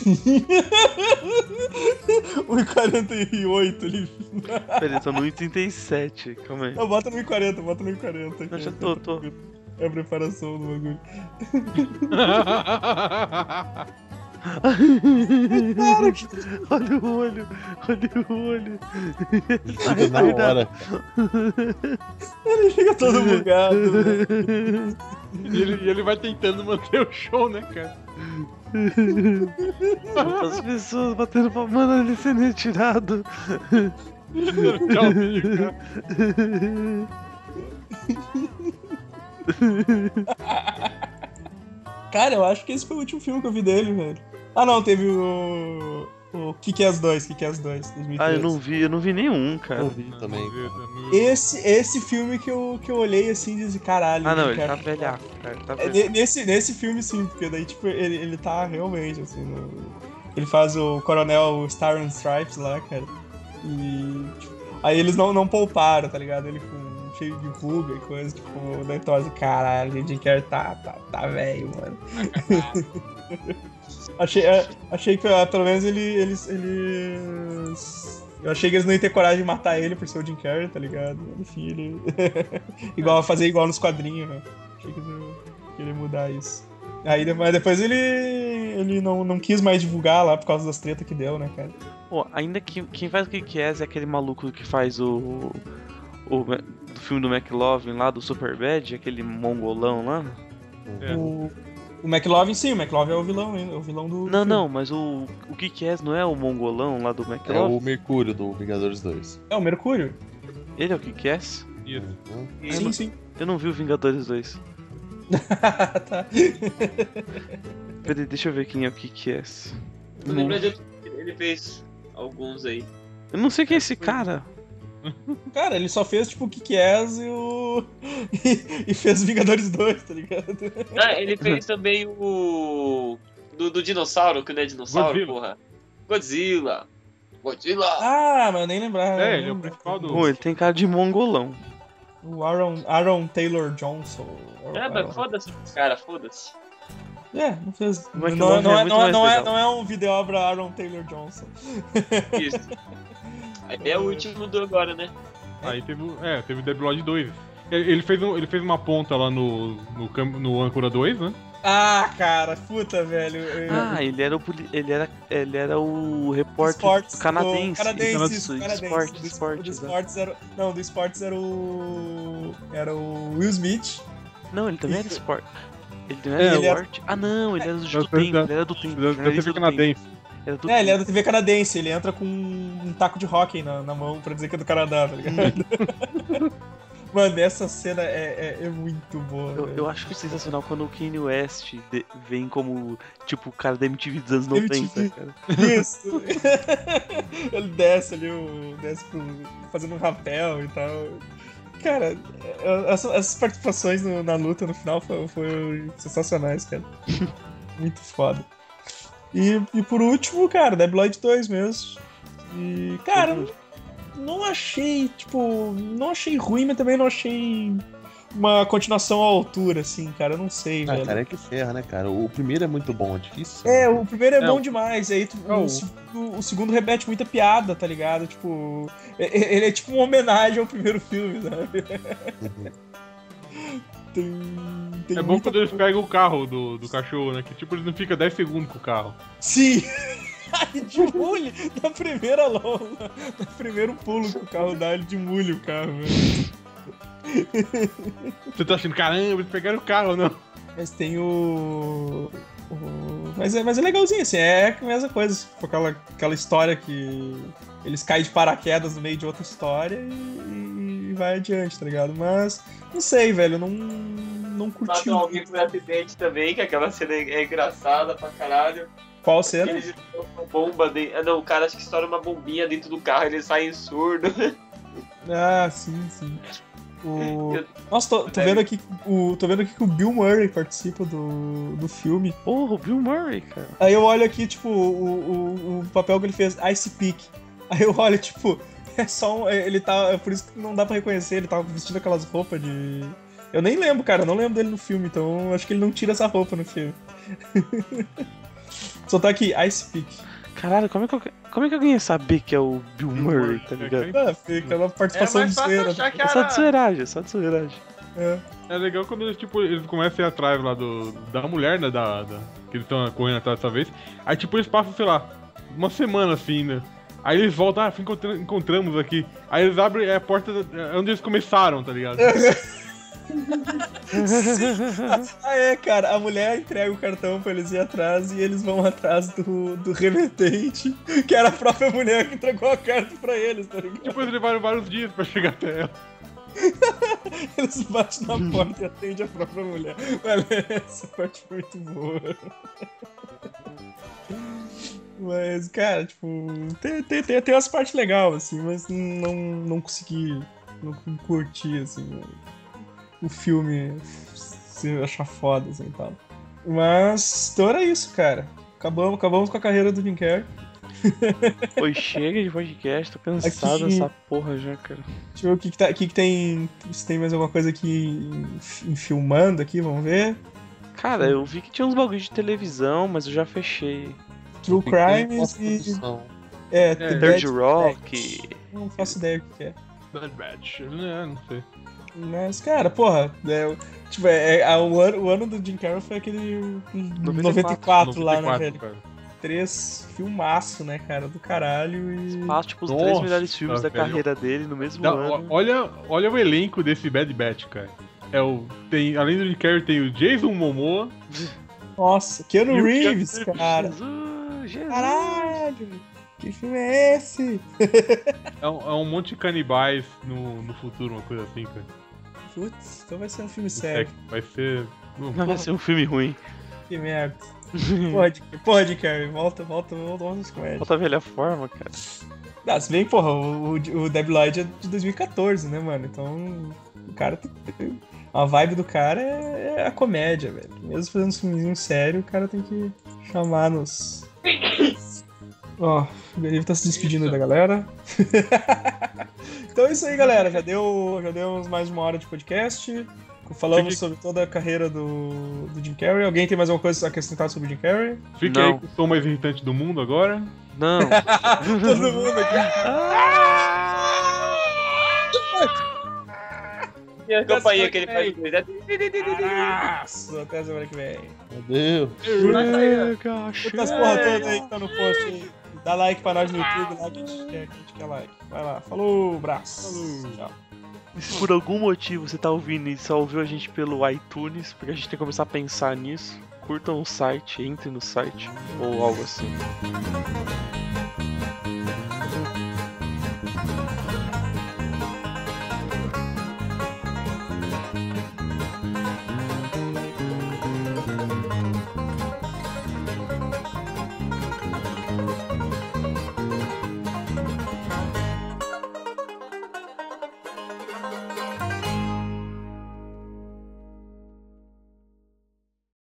1h48 ele... Peraí, tô no 1h37, calma aí. Não, bota no 1h40. Eu já tô. É a preparação do bagulho. Olha o olho. Fica na hora. Ele fica todo bugado. E ele vai tentando manter o show, né, cara? As pessoas batendo pra mano ele sendo retirado. Tchauzinho, cara. Cara, eu acho que esse foi o último filme que eu vi dele, velho. Ah, não, teve o Kick-Ass 2, 2013. Eu não vi nenhum, cara. Eu vi também. Esse filme que eu olhei assim e disse, caralho. Não, ele cara, tá velhaco, cara. Tá velhaco. Nesse filme sim, porque daí, tipo, ele tá realmente, assim, ele faz o Coronel Star and Stripes lá, cara. E, tipo, aí eles não pouparam, tá ligado? Ele com cheio de ruga e coisa, tipo, daí tu olha, caralho, o Jim Carrey tá velho, mano. Achei que pelo menos eles. Eu achei que eles não iam ter coragem de matar ele por ser o Jim Carrey, tá ligado? Enfim, ele. Fazer igual nos quadrinhos, né? Achei que ele ia mudar isso. Aí, mas depois ele não quis mais divulgar lá por causa das tretas que deu, né, cara? Pô, ainda que quem faz o Kick-Ass é aquele maluco que faz do filme do McLovin lá, do Superbad, aquele mongolão lá. É. O McLovin, sim, o McLovin é o vilão, hein? É o vilão do. Não, mas o Kick-Ass não é o mongolão lá do É McLovin? o Mercúrio do Vingadores 2. É o Mercúrio? Ele é o Kick-Ass? Isso. Sim. Eu não vi o Vingadores 2. Tá. Peraí, deixa eu ver quem é o Kick-Ass. Não lembro de ele fez alguns aí. Eu não sei quem é esse cara. Cara, ele só fez tipo o Kick-Ass e fez Vingadores 2, tá ligado? Ah, ele fez também o. Do dinossauro, que não é dinossauro, Godzilla. porra. Godzilla. Ah, mas eu nem lembrava. É, ele é o principal do. Pô, ele tem cara de mongolão. O Aaron Taylor Johnson. Mas foda-se, cara, foda-se. Não fez. Mas que Não nome é muito mais legal. é um videoobra Aaron Taylor Johnson. Isso. Aí é o último do agora, né? Aí teve o Debi Lloyd 2. Ele fez uma ponta lá no Âncora 2, né? Ah, cara, puta, velho. Ah, ele era o repórter canadense. Canadense. Do esportes. Do esportes era o Will Smith. Não, ele também era esporte. Ele também Ele era era- esporte. Ah, não, ele era do Eu tempo. da- Ele era do tempo. Da TV canadense. Ele é da TV canadense, ele entra com um taco de hóquei na mão pra dizer que é do Canadá, tá ligado? Mano, essa cena é muito boa. Eu acho sensacional quando o Kanye West vem como, tipo, o cara da MTV dos anos 90, MTV. cara. Isso! Ele desce ali, fazendo um rapel e tal. Cara, essas participações na luta no final foram sensacionais, cara. Muito foda. E por último, cara, Debi Lloyd 2 mesmo. E, cara, não achei ruim, mas também não achei uma continuação à altura, assim, cara. Eu não sei, velho. Cara, é que ferra, né, cara? O primeiro é muito bom, é difícil. O primeiro é bom demais, aí o segundo repete muita piada, tá ligado? Tipo, ele é tipo uma homenagem ao primeiro filme, sabe? Tem É bom quando eles pegam o carro do cachorro, né? Que tipo, eles não ficam 10 segundos com o carro. Sim! Aí demulha na primeira longa, no primeiro pulo que o carro dá, ele demulha o carro, velho. Você tá achando, caramba, eles pegaram o carro, não? Mas tem Mas é legalzinho, assim, é a mesma coisa. Tipo, aquela história que eles caem de paraquedas no meio de outra história e vai adiante, tá ligado? Mas, não sei, velho, eu não curti. Matam alguém por acidente também, que aquela cena é engraçada pra caralho. Qual cena? Eles estouram uma bomba dentro. Não, o cara acho que estoura uma bombinha dentro do carro e eles saem surdo. Ah, sim. Nossa, tô vendo aqui que o Bill Murray participa do filme. Porra, o Bill Murray, cara. Aí eu olho aqui, tipo, o papel que ele fez, Ice Peak. Aí eu olho, tipo, é só ele tá. É por isso que não dá pra reconhecer, ele tava vestindo aquelas roupas de. Eu nem lembro, cara, eu não lembro dele no filme, então acho que ele não tira essa roupa no filme. Só tá aqui, Ice Peak. Caralho, como é que alguém ia saber que é o Bill Murray, tá ligado? Ah, fica na participação de zoeira. É só de zoeiragem, É legal quando eles começam a ir atrás lá da mulher, né? Que eles estão correndo atrás dessa vez. Aí tipo, eles passam, sei lá, uma semana assim, né? Aí eles voltam, encontramos aqui. Aí eles abrem a porta onde eles começaram, tá ligado? Cara, a mulher entrega o cartão pra eles ir atrás e eles vão atrás do remetente, que era a própria mulher que entregou a carta pra eles, tá ligado? Tipo, eles levaram vários dias pra chegar até ela. Eles batem na porta e atendem a própria mulher. Mano, essa parte foi muito boa. Mas, cara, tipo, tem umas partes legais, assim, mas não consegui curtir, assim, o filme se achar foda, assim, e tal. Mas, então era isso, cara. Acabamos com a carreira do Jim Carrey. Oi, chega de podcast, tô cansado dessa porra já, cara. Deixa eu ver o que tem. Se tem mais alguma coisa aqui em filmando aqui, vamos ver. Cara, eu vi que tinha uns bagulhos de televisão, mas eu já fechei. True Crimes e. Third Rock. Não faço ideia o que é. Bad Batch. Não sei. Mas, cara, porra, o ano do Jim Carrey foi aquele 94 lá, né, velho? Cara. 3 filmaço, né, cara, do caralho e... Passa, tipo, os 3 melhores filmes da carreira dele no mesmo ano. Olha o elenco desse Bad Batch, cara. Além do Jim Carrey, tem o Jason Momoa. Nossa, Keanu Reeves, cara. Jesus. Caralho, que filme é esse? É um monte de canibais no futuro, uma coisa assim, cara. Putz, então vai ser um filme sério. Vai ser... Vai ser um filme ruim. Que merda. Porra de Carrey, volta aos comédias. Volta a velha forma, cara. Ah, se bem, porra, o Debi Lloyd é de 2014, né, mano? Então, o cara a vibe do cara é a comédia, velho. Mesmo fazendo um filmezinho sério, o cara tem que chamar nos... Ó, o Garivo tá se despedindo da galera. Então é isso aí, galera. Já deu mais de 1 hora de podcast. Falamos sobre toda a carreira do Jim Carrey. Alguém tem mais alguma coisa a acrescentar sobre o Jim Carrey? Fique aí com o som mais irritante do mundo agora. Não. Todo mundo aqui. E a campainha que ele faz depois. Nossa, até a semana que vem. Meu Deus. Puta as porra toda aí que tá no post aí. Dá like pra nós no YouTube, like, a gente quer like. Vai lá. Falou, abraço. Tchau. E se por algum motivo você tá ouvindo e só ouviu a gente pelo iTunes, porque a gente tem que começar a pensar nisso, curtam o site, entrem no site ou algo assim.